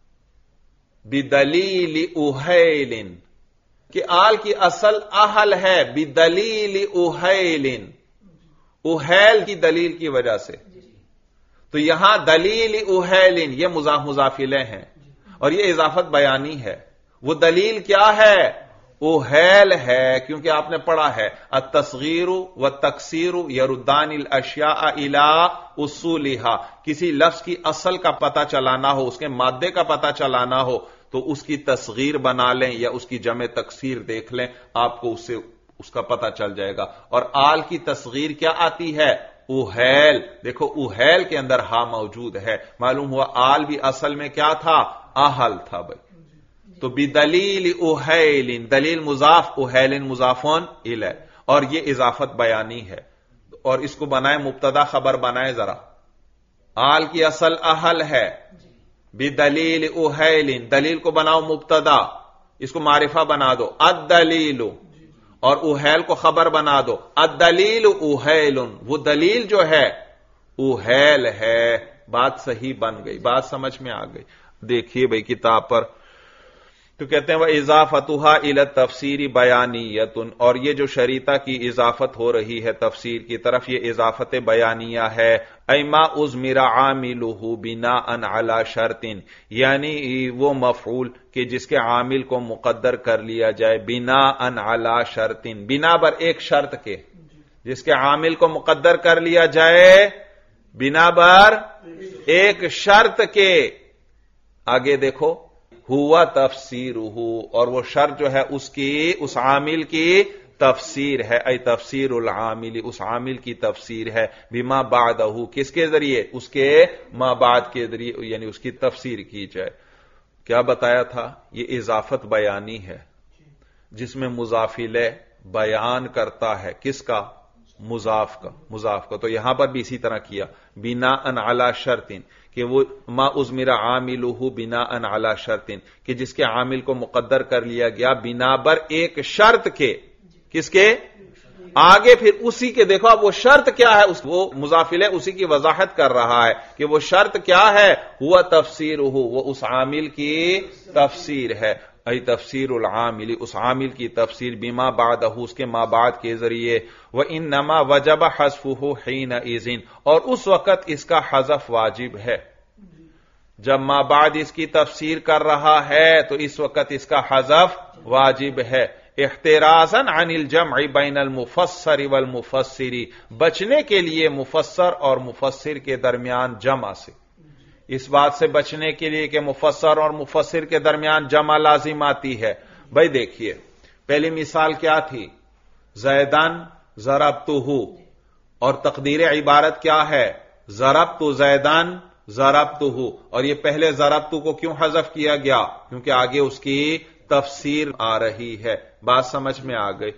بدلیل اہیل، کہ آل کی اصل اہل ہے. بدلیل اہیل، اہیل کی دلیل کی وجہ سے. تو یہاں دلیل اہیل یہ مضاف مضاف الیہ ہیں اور یہ اضافت بیانی ہے. وہ دلیل کیا ہے؟ اہیل ہے، کیونکہ آپ نے پڑھا ہے التصغیر والتکسیر یردان الاشیاء الی اصولها. کسی لفظ کی اصل کا پتہ چلانا ہو، اس کے مادے کا پتہ چلانا ہو تو اس کی تصغیر بنا لیں یا اس کی جمع تکسیر دیکھ لیں، آپ کو اس سے اس کا پتہ چل جائے گا. اور آل کی تصغیر کیا آتی ہے؟ اہیل. دیکھو اہیل کے اندر ہا موجود ہے. معلوم ہوا آل بھی اصل میں کیا تھا؟ اہل تھا. بھائی تو بدلیل اہیل، دلیل مضاف، اہیل مضافون الیہ، اور یہ اضافت بیانی ہے. اور اس کو بنائے مبتدا خبر بنائے ذرا. آل کی اصل اہل ہے، بدلیل اہیل، دلیل کو بناؤ مبتدا، اس کو معرفہ بنا دو الدلیل، اور اہیل کو خبر بنا دو الدلیل اہیل. وہ دلیل جو ہے اہیل ہے. بات صحیح بن گئی، بات سمجھ میں آ گئی. دیکھیے بھائی کتاب پر تو کہتے ہیں وہ اضافتھا الی التفسیر بیانیۃ، اور یہ جو شریطہ کی اضافت ہو رہی ہے تفسیر کی طرف، یہ اضافت بیانیہ ہے۔ ای ما اضمر عاملہ بناء علی شرط، یعنی وہ مفعول کہ جس کے عامل کو مقدر کر لیا جائے بناء علی شرط، بنا بر ایک شرط کے، جس کے عامل کو مقدر کر لیا جائے بنا بر ایک شرط کے۔ آگے دیکھو، ہوا تفسیرہ، اور وہ شرط جو ہے اس عامل کی تفسیر ہے، ای تفسیر العامل، اس عامل کی تفسیر ہے، بما بعدہ، کس کے ذریعے؟ اس کے ما بعد کے ذریعے، یعنی اس کی تفسیر کی جائے۔ کیا بتایا تھا؟ یہ اضافت بیانی ہے جس میں مضاف الیہ بیان کرتا ہے کس کا؟ مضاف کا۔ تو یہاں پر بھی اسی طرح کیا، بناء علی شرط، کہ وہ ما اضمر عاملہ بناء علی شرط، کہ جس کے عامل کو مقدر کر لیا گیا بنا بر ایک شرط کے۔ کس کے؟ آگے پھر اسی کے، دیکھو اب وہ شرط کیا ہے، وہ مضاف الیہ اسی کی وضاحت کر رہا ہے کہ وہ شرط کیا ہے، ہوا تفسیرہ، وہ اس عامل کی تفسیر ہے، ای تفسیر العامل، اس عامل کی تفسیر، بما بعدہ، اس کے ما بعد کے ذریعے۔ وانما وجب حذفہ حینئذ، اور اس وقت اس کا حذف واجب ہے، جب ما بعد اس کی تفسیر کر رہا ہے تو اس وقت اس کا حذف واجب ہے، احترازا عن الجمع بین المفسر والمفسر، بچنے کے لیے مفسر اور مفسر کے درمیان جمع سے، اس بات سے بچنے کے لیے کہ مفسر اور مفسر کے درمیان جمع لازم آتی ہے۔ بھائی دیکھیے، پہلی مثال کیا تھی؟ زیدن ضربتہ، اور تقدیر عبارت کیا ہے؟ ضربت زیدن ضربتہ، اور یہ پہلے ضربتہ کو کیوں حذف کیا گیا؟ کیونکہ آگے اس کی تفسیر آ رہی ہے، بات سمجھ میں آ گئی۔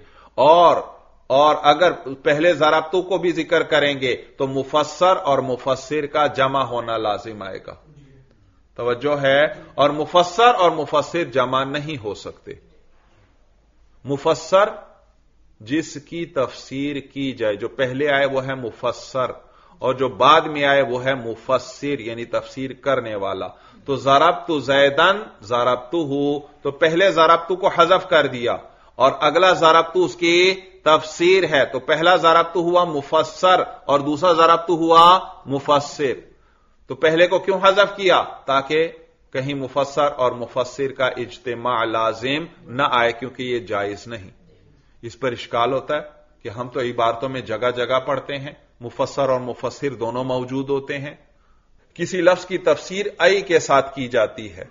اور اگر پہلے ضربتہ کو بھی ذکر کریں گے تو مفسر اور مفسر کا جمع ہونا لازم آئے گا، توجہ ہے، اور مفسر اور مفسر جمع نہیں ہو سکتے۔ مفسر جس کی تفسیر کی جائے، جو پہلے آئے وہ ہے مفسر، اور جو بعد میں آئے وہ ہے مفسر، یعنی تفسیر کرنے والا۔ تو ضربت زیدن ضربتہ، تو پہلے ضربتہ کو حذف کر دیا، اور اگلا ضربتہ اس کی تفسیر ہے، تو پہلا ضربتہ ہوا مفسر اور دوسرا ضربتہ ہوا مفسر۔ تو پہلے کو کیوں حذف کیا؟ تاکہ کہیں مفسر اور مفسر کا اجتماع لازم نہ آئے، کیونکہ یہ جائز نہیں۔ اس پر اشکال ہوتا ہے کہ ہم تو عبارتوں میں جگہ جگہ پڑھتے ہیں مفسر اور مفسر دونوں موجود ہوتے ہیں، کسی لفظ کی تفسیر ای کے ساتھ کی جاتی ہے،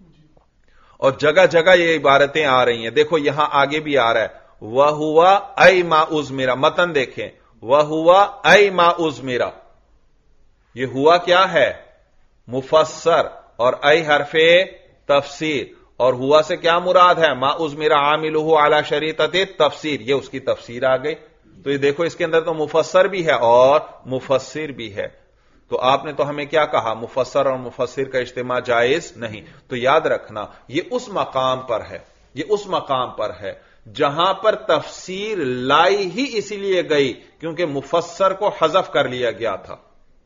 اور جگہ جگہ یہ عبارتیں آ رہی ہیں۔ دیکھو یہاں آگے بھی آ رہا ہے، وَهُوَ أَيْ مَا أُزْمِرَ، متن دیکھیں، وَهُوَ أَيْ مَا أُزْمِرَ، یہ ہوا کیا ہے؟ مفسر، اور ای حرف تفسیر، اور ہوا سے کیا مراد ہے؟ ما اضمر عاملہ علی شریطۃ تفسیر، یہ اس کی تفسیر آ گئی۔ تو یہ دیکھو اس کے اندر تو مفسر بھی ہے اور مفسر بھی ہے، تو آپ نے تو ہمیں کیا کہا؟ مفسر اور مفسر کا اجتماع جائز نہیں۔ تو یاد رکھنا یہ اس مقام پر ہے، یہ اس مقام پر ہے جہاں پر تفسیر لائی ہی اسی لیے گئی کیونکہ مفسر کو حذف کر لیا گیا تھا،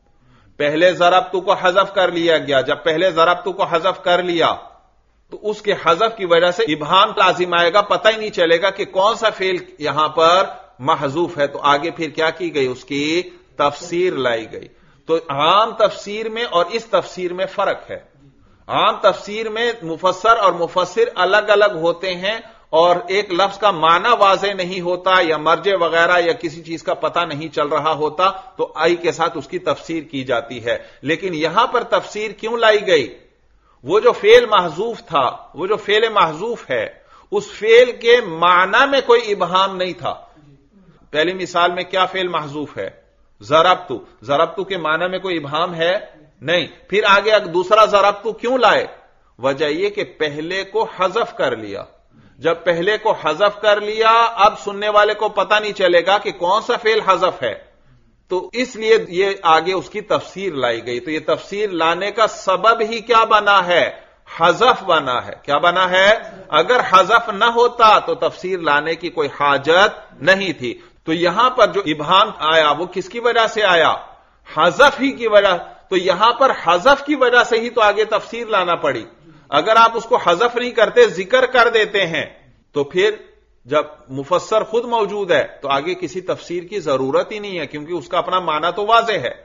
پہلے ضربتہ کو حذف کر لیا گیا۔ جب پہلے ضربتہ کو حذف کر لیا تو اس کے حذف کی وجہ سے ابہام لازم آئے گا، پتہ ہی نہیں چلے گا کہ کون سا فعل یہاں پر محذوف ہے، تو آگے پھر کیا کی گئی؟ اس کی تفسیر لائی گئی۔ تو عام تفسیر میں اور اس تفسیر میں فرق ہے۔ عام تفسیر میں مفسر اور مفسر الگ الگ ہوتے ہیں، اور ایک لفظ کا معنی واضح نہیں ہوتا یا مرجع وغیرہ یا کسی چیز کا پتہ نہیں چل رہا ہوتا تو آئی کے ساتھ اس کی تفسیر کی جاتی ہے۔ لیکن یہاں پر تفسیر کیوں لائی گئی؟ وہ جو فعل محذوف تھا، وہ جو فعل محذوف ہے، اس فعل کے معنی میں کوئی ابہام نہیں تھا۔ پہلی مثال میں کیا فعل محذوف ہے؟ ضربتو، ضربتو کے معنی میں کوئی ابہام ہے نہیں۔ پھر آگے دوسرا ضربتو کیوں لائے؟ وجہ یہ کہ پہلے کو حذف کر لیا۔ جب پہلے کو حذف کر لیا، اب سننے والے کو پتہ نہیں چلے گا کہ کون سا فعل حذف ہے، تو اس لیے یہ آگے اس کی تفسیر لائی گئی۔ تو یہ تفسیر لانے کا سبب ہی کیا بنا ہے؟ حذف بنا ہے۔ کیا بنا ہے؟ اگر حذف نہ ہوتا تو تفسیر لانے کی کوئی حاجت نہیں تھی۔ تو یہاں پر جو ابہام آیا وہ کس کی وجہ سے آیا؟ حذف ہی کی وجہ۔ تو یہاں پر حذف کی وجہ سے ہی تو آگے تفسیر لانا پڑی۔ اگر آپ اس کو حذف نہیں کرتے ذکر کر دیتے ہیں تو پھر جب مفسر خود موجود ہے تو آگے کسی تفسیر کی ضرورت ہی نہیں ہے، کیونکہ اس کا اپنا معنی تو واضح ہے۔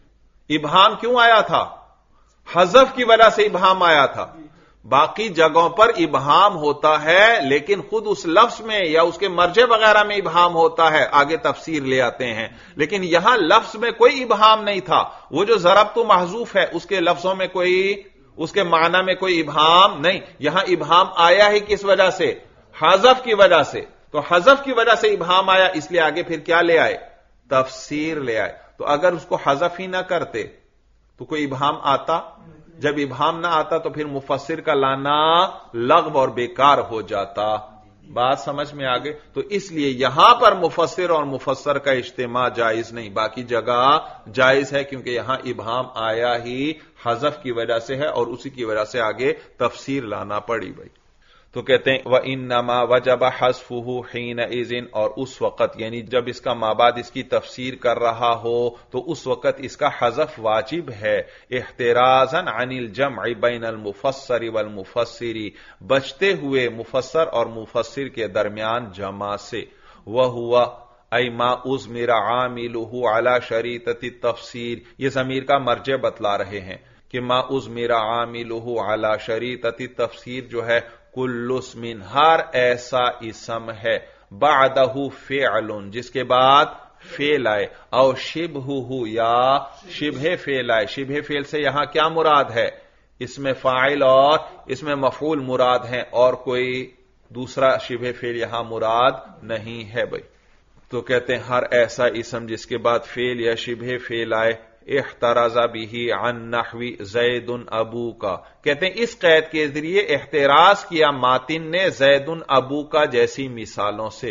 ابہام کیوں آیا تھا؟ حذف کی وجہ سے ابہام آیا تھا۔ باقی جگہوں پر ابہام ہوتا ہے لیکن خود اس لفظ میں یا اس کے مرجع وغیرہ میں ابہام ہوتا ہے، آگے تفسیر لے آتے ہیں، لیکن یہاں لفظ میں کوئی ابہام نہیں تھا۔ وہ جو ضرب تو محذوف ہے اس کے لفظوں میں کوئی، اس کے معنی میں کوئی ابہام نہیں، یہاں ابہام آیا ہی کس وجہ سے؟ حذف کی وجہ سے۔ تو حذف کی وجہ سے ابہام آیا، اس لیے آگے پھر کیا لے آئے؟ تفسیر لے آئے۔ تو اگر اس کو حذف ہی نہ کرتے تو کوئی ابہام آتا؟ جب ابہام نہ آتا تو پھر مفسر کا لانا لغو اور بیکار ہو جاتا۔ بات سمجھ میں آگے؟ تو اس لیے یہاں پر مفسر اور مفسر کا اجتماع جائز نہیں، باقی جگہ جائز ہے، کیونکہ یہاں ابہام آیا ہی حذف کی وجہ سے ہے اور اسی کی وجہ سے آگے تفسیر لانا پڑی بھائی۔ تو کہتے ہیں وَإِنَّمَا وَجَبَ حَذْفُهُ حِينَئِذٍ، اور اس وقت یعنی جب اس کا مابعد اس کی تفسیر کر رہا ہو تو اس وقت اس کا حذف واجب ہے، احترازاً عن الجمع بین المفسر والمفسر، بچتے ہوئے مفسر اور مفسر کے درمیان جمع سے۔ وَهُوَ ای ما اضمر عاملہ علی شریطۃ التفسیر، یہ ضمیر کا مرجع بتلا رہے ہیں کہ ما اضمر عاملہ علی شریطۃ التفسیر جو ہے کل اسم، ہر ایسا اسم ہے، بعدہ فعل، جس کے بعد فعل آئے، او شبہہ، یا شبہ فعل آئے۔ شبہ فعل سے یہاں کیا مراد ہے؟ اس میں فاعل اور اس میں مفعول مراد ہیں، اور کوئی دوسرا شبہ فعل یہاں مراد نہیں ہے بھائی۔ تو کہتے ہیں ہر ایسا اسم جس کے بعد فعل یا شبہ فعل آئے، احتراز به عن نحو زید ابو کا، کہتے ہیں اس قید کے ذریعے احتراز کیا ماتن نے زید ابو کا جیسی مثالوں سے۔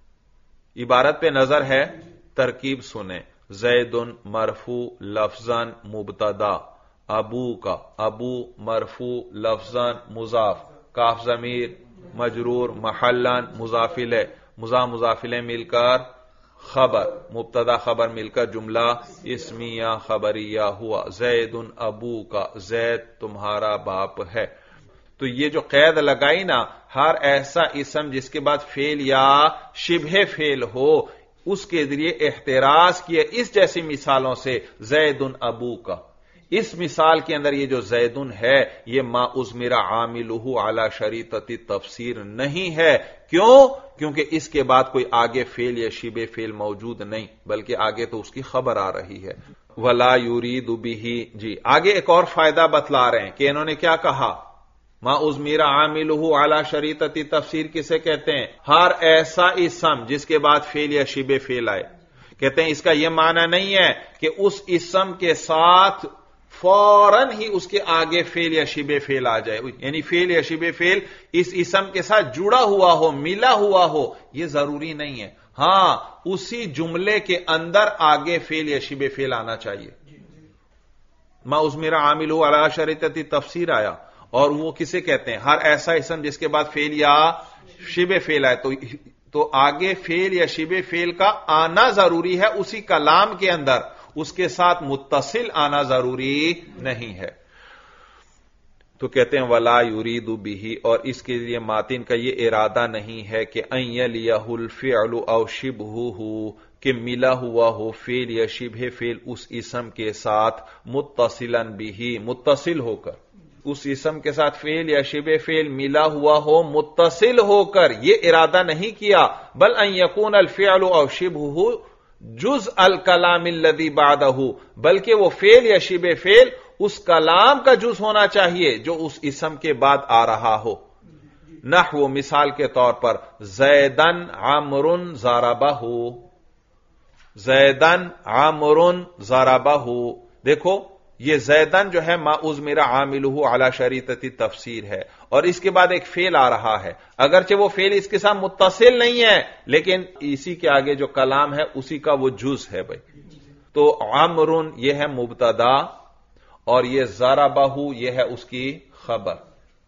عبارت پہ نظر ہے، ترکیب سنیں، زید مرفوع لفظاً مبتدا، ابو کا، ابو مرفوع لفظاً مضاف، کاف ضمیر مجرور محلاً مضاف الیہ، مضاف الیہ مل کر خبر، مبتدا خبر مل کر جملہ اسمیہ خبریہ ہوا، زید ابو کا، زید تمہارا باپ ہے۔ تو یہ جو قید لگائی نا، ہر ایسا اسم جس کے بعد فعل یا شبہ فعل ہو، اس کے ذریعے احتراز کیا اس جیسی مثالوں سے، زید ابو کا۔ اس مثال کے اندر یہ جو زیدن ہے یہ ما اضمر عاملہ علی شریطۃ التفسیر نہیں ہے۔ کیوں؟ کیونکہ اس کے بعد کوئی آگے فعل یا شبہ فعل موجود نہیں، بلکہ آگے تو اس کی خبر آ رہی ہے۔ ولا یرید بہ، جی آگے ایک اور فائدہ بتلا رہے ہیں کہ انہوں نے کیا کہا، ما اضمر عاملہ علی شریطۃ التفسیر کسے کہتے ہیں؟ ہر ایسا اسم جس کے بعد فعل یا شبہ فعل آئے۔ کہتے ہیں اس کا یہ معنی نہیں ہے کہ اس اسم کے ساتھ فوراً ہی اس کے آگے فعل یا شبہ فعل آ جائے، یعنی فعل یا شبہ فعل اس اسم کے ساتھ جڑا ہوا ہو، ملا ہوا ہو، یہ ضروری نہیں ہے۔ ہاں اسی جملے کے اندر آگے فعل یا شبہ فعل آنا چاہیے۔ ما اضمر عاملہ علی شریطۃ التفسیر آیا، اور وہ کسے کہتے ہیں؟ ہر ایسا اسم جس کے بعد فعل یا شبہ فعل آئے، تو آگے فعل یا شبہ فعل کا آنا ضروری ہے اسی کلام کے اندر، اس کے ساتھ متصل آنا ضروری نہیں ہے۔ تو کہتے ہیں ولا یرید بہ، اور اس کے لیے ماتن کا یہ ارادہ نہیں ہے کہ ان یلیہ الفعل او شبہہ، کہ ملا ہوا ہو فعل یا شبہ فعل اس اسم کے ساتھ متصلا بہ، متصل ہو کر، اس اسم کے ساتھ فعل یا شبہ فعل ملا ہوا ہو متصل ہو کر، یہ ارادہ نہیں کیا، بل ان یکون الفعل او شبہہ جز الکلام الذی بعدہ، بلکہ وہ فعل یا شبہ فعل اس کلام کا جز ہونا چاہیے جو اس اسم کے بعد آ رہا ہو۔ نحو مثال کے طور پر زیدن عمرو ضربہ، زیدن عمرو ضربہ، دیکھو یہ زیدن جو ہے ما اضمر عاملہ علی شریطۃ التفسیر ہے، اور اس کے بعد ایک فعل آ رہا ہے، اگرچہ وہ فعل اس کے ساتھ متصل نہیں ہے لیکن اسی کے آگے جو کلام ہے اسی کا وہ جز ہے بھائی۔ تو عمرو یہ ہے مبتدا، اور یہ ضربہ یہ ہے اس کی خبر،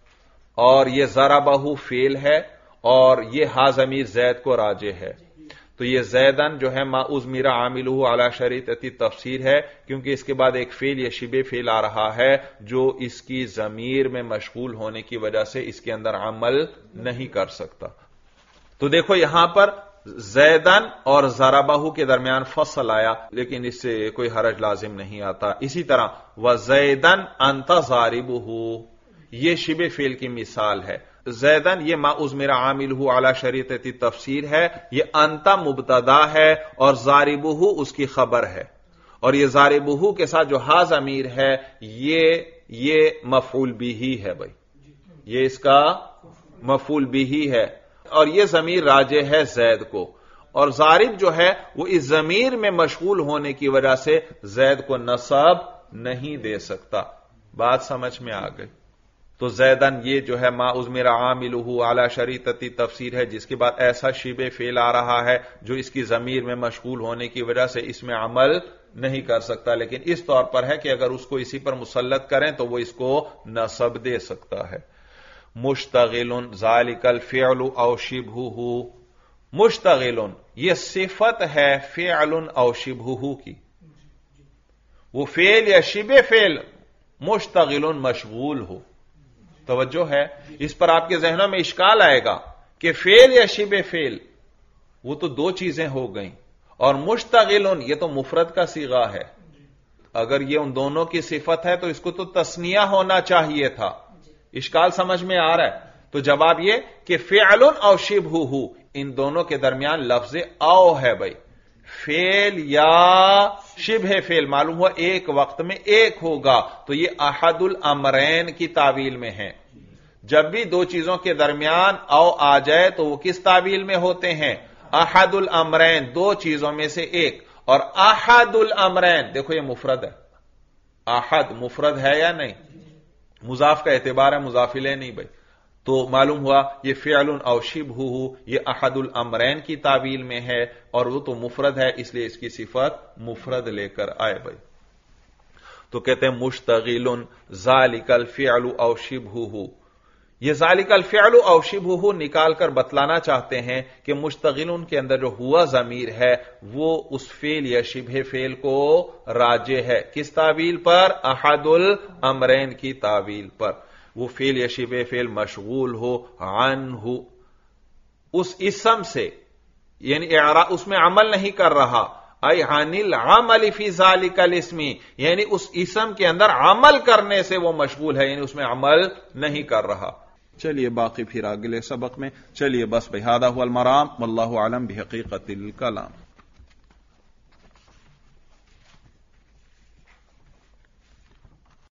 اور یہ ضربہ فعل ہے، اور یہ ہا ضمیر زید کو راجع ہے۔ تو یہ زیدن جو ہے ما اضمر عاملہ علی شریطۃ تفسیر ہے، کیونکہ اس کے بعد ایک فعل یا شبہ فعل آ رہا ہے جو اس کی ضمیر میں مشغول ہونے کی وجہ سے اس کے اندر عمل نہیں کر سکتا۔ تو دیکھو یہاں پر زیدن اور ضربہ کے درمیان فصل آیا، لیکن اس سے کوئی حرج لازم نہیں آتا۔ اسی طرح وزیدن انت ضاربہ، یہ شبہ فعل کی مثال ہے۔ زیدن یہ ما اضمر عاملہ علی شریطۃ تفسیر ہے، یہ انت مبتدا ہے اور ضاربہ اس کی خبر ہے، اور یہ ضاربہ کے ساتھ جو ہا ضمیر ہے یہ مفعول بھی ہے بھائی، یہ اس کا مفعول بھی ہے، اور یہ ضمیر راجع ہے زید کو، اور ضارب جو ہے وہ اس ضمیر میں مشغول ہونے کی وجہ سے زید کو نصب نہیں دے سکتا۔ بات سمجھ میں آ گئی؟ تو زیدن یہ جو ہے ما اضمر عاملہ علی شریطۃ تفسیر ہے، جس کے بعد ایسا شبہ فعل آ رہا ہے جو اس کی ضمیر میں مشغول ہونے کی وجہ سے اس میں عمل نہیں کر سکتا، لیکن اس طور پر ہے کہ اگر اس کو اسی پر مسلط کریں تو وہ اس کو نصب دے سکتا ہے۔ مشتغل ذالک الفعل او شبہہ، مشتغل یہ صفت ہے فعل او شبہہ کی، وہ فعل یا شبہ فعل مشتغل مشغول ہو۔ توجہ ہے، اس پر آپ کے ذہنوں میں اشکال آئے گا کہ فعل یا شبہ فعل وہ تو دو چیزیں ہو گئیں، اور مشتغل یہ تو مفرد کا صیغہ ہے، اگر یہ ان دونوں کی صفت ہے تو اس کو تو تثنیہ ہونا چاہیے تھا۔ اشکال سمجھ میں آ رہا ہے؟ تو جواب یہ کہ فعل او شبہہ ان دونوں کے درمیان لفظ او ہے بھائی، فعل یا شبہ فعل معلوم ہوا ایک وقت میں ایک ہوگا، تو یہ احد الامرین کی تعویل میں ہے۔ جب بھی دو چیزوں کے درمیان او آ جائے تو وہ کس تعویل میں ہوتے ہیں؟ احد الامرین، دو چیزوں میں سے ایک، اور احد الامرین دیکھو یہ مفرد ہے، احد مفرد ہے یا نہیں؟ مضاف کا اعتبار ہے، مضاف الیہ نہیں بھائی، تو معلوم ہوا یہ فعل او شبہہ یہ احد الامرین کی تعویل میں ہے، اور وہ تو مفرد ہے اس لیے اس کی صفت مفرد لے کر آئے بھائی۔ تو کہتے ہیں مشتغل ذالک الفعل او شبہہ، یہ ذالک الفعل او شبہہ نکال کر بتلانا چاہتے ہیں کہ مشتغل کے اندر جو ہوا ضمیر ہے وہ اس فعل یا شبہ فعل کو راجع ہے، کس تعویل پر؟ احد الامرین کی تعویل پر، وہ فعل یا شبہ فعل مشغول ہو عنہ اس اسم سے، یعنی اس میں عمل نہیں کر رہا، ای عن العمل فی ذالک الاسم، یعنی اس اسم کے اندر عمل کرنے سے وہ مشغول ہے، یعنی اس میں عمل نہیں کر رہا۔ چلیے باقی پھر اگلے سبق میں، چلیے بس بہذا هو المرام واللہ اعلم بحقیقت الکلام۔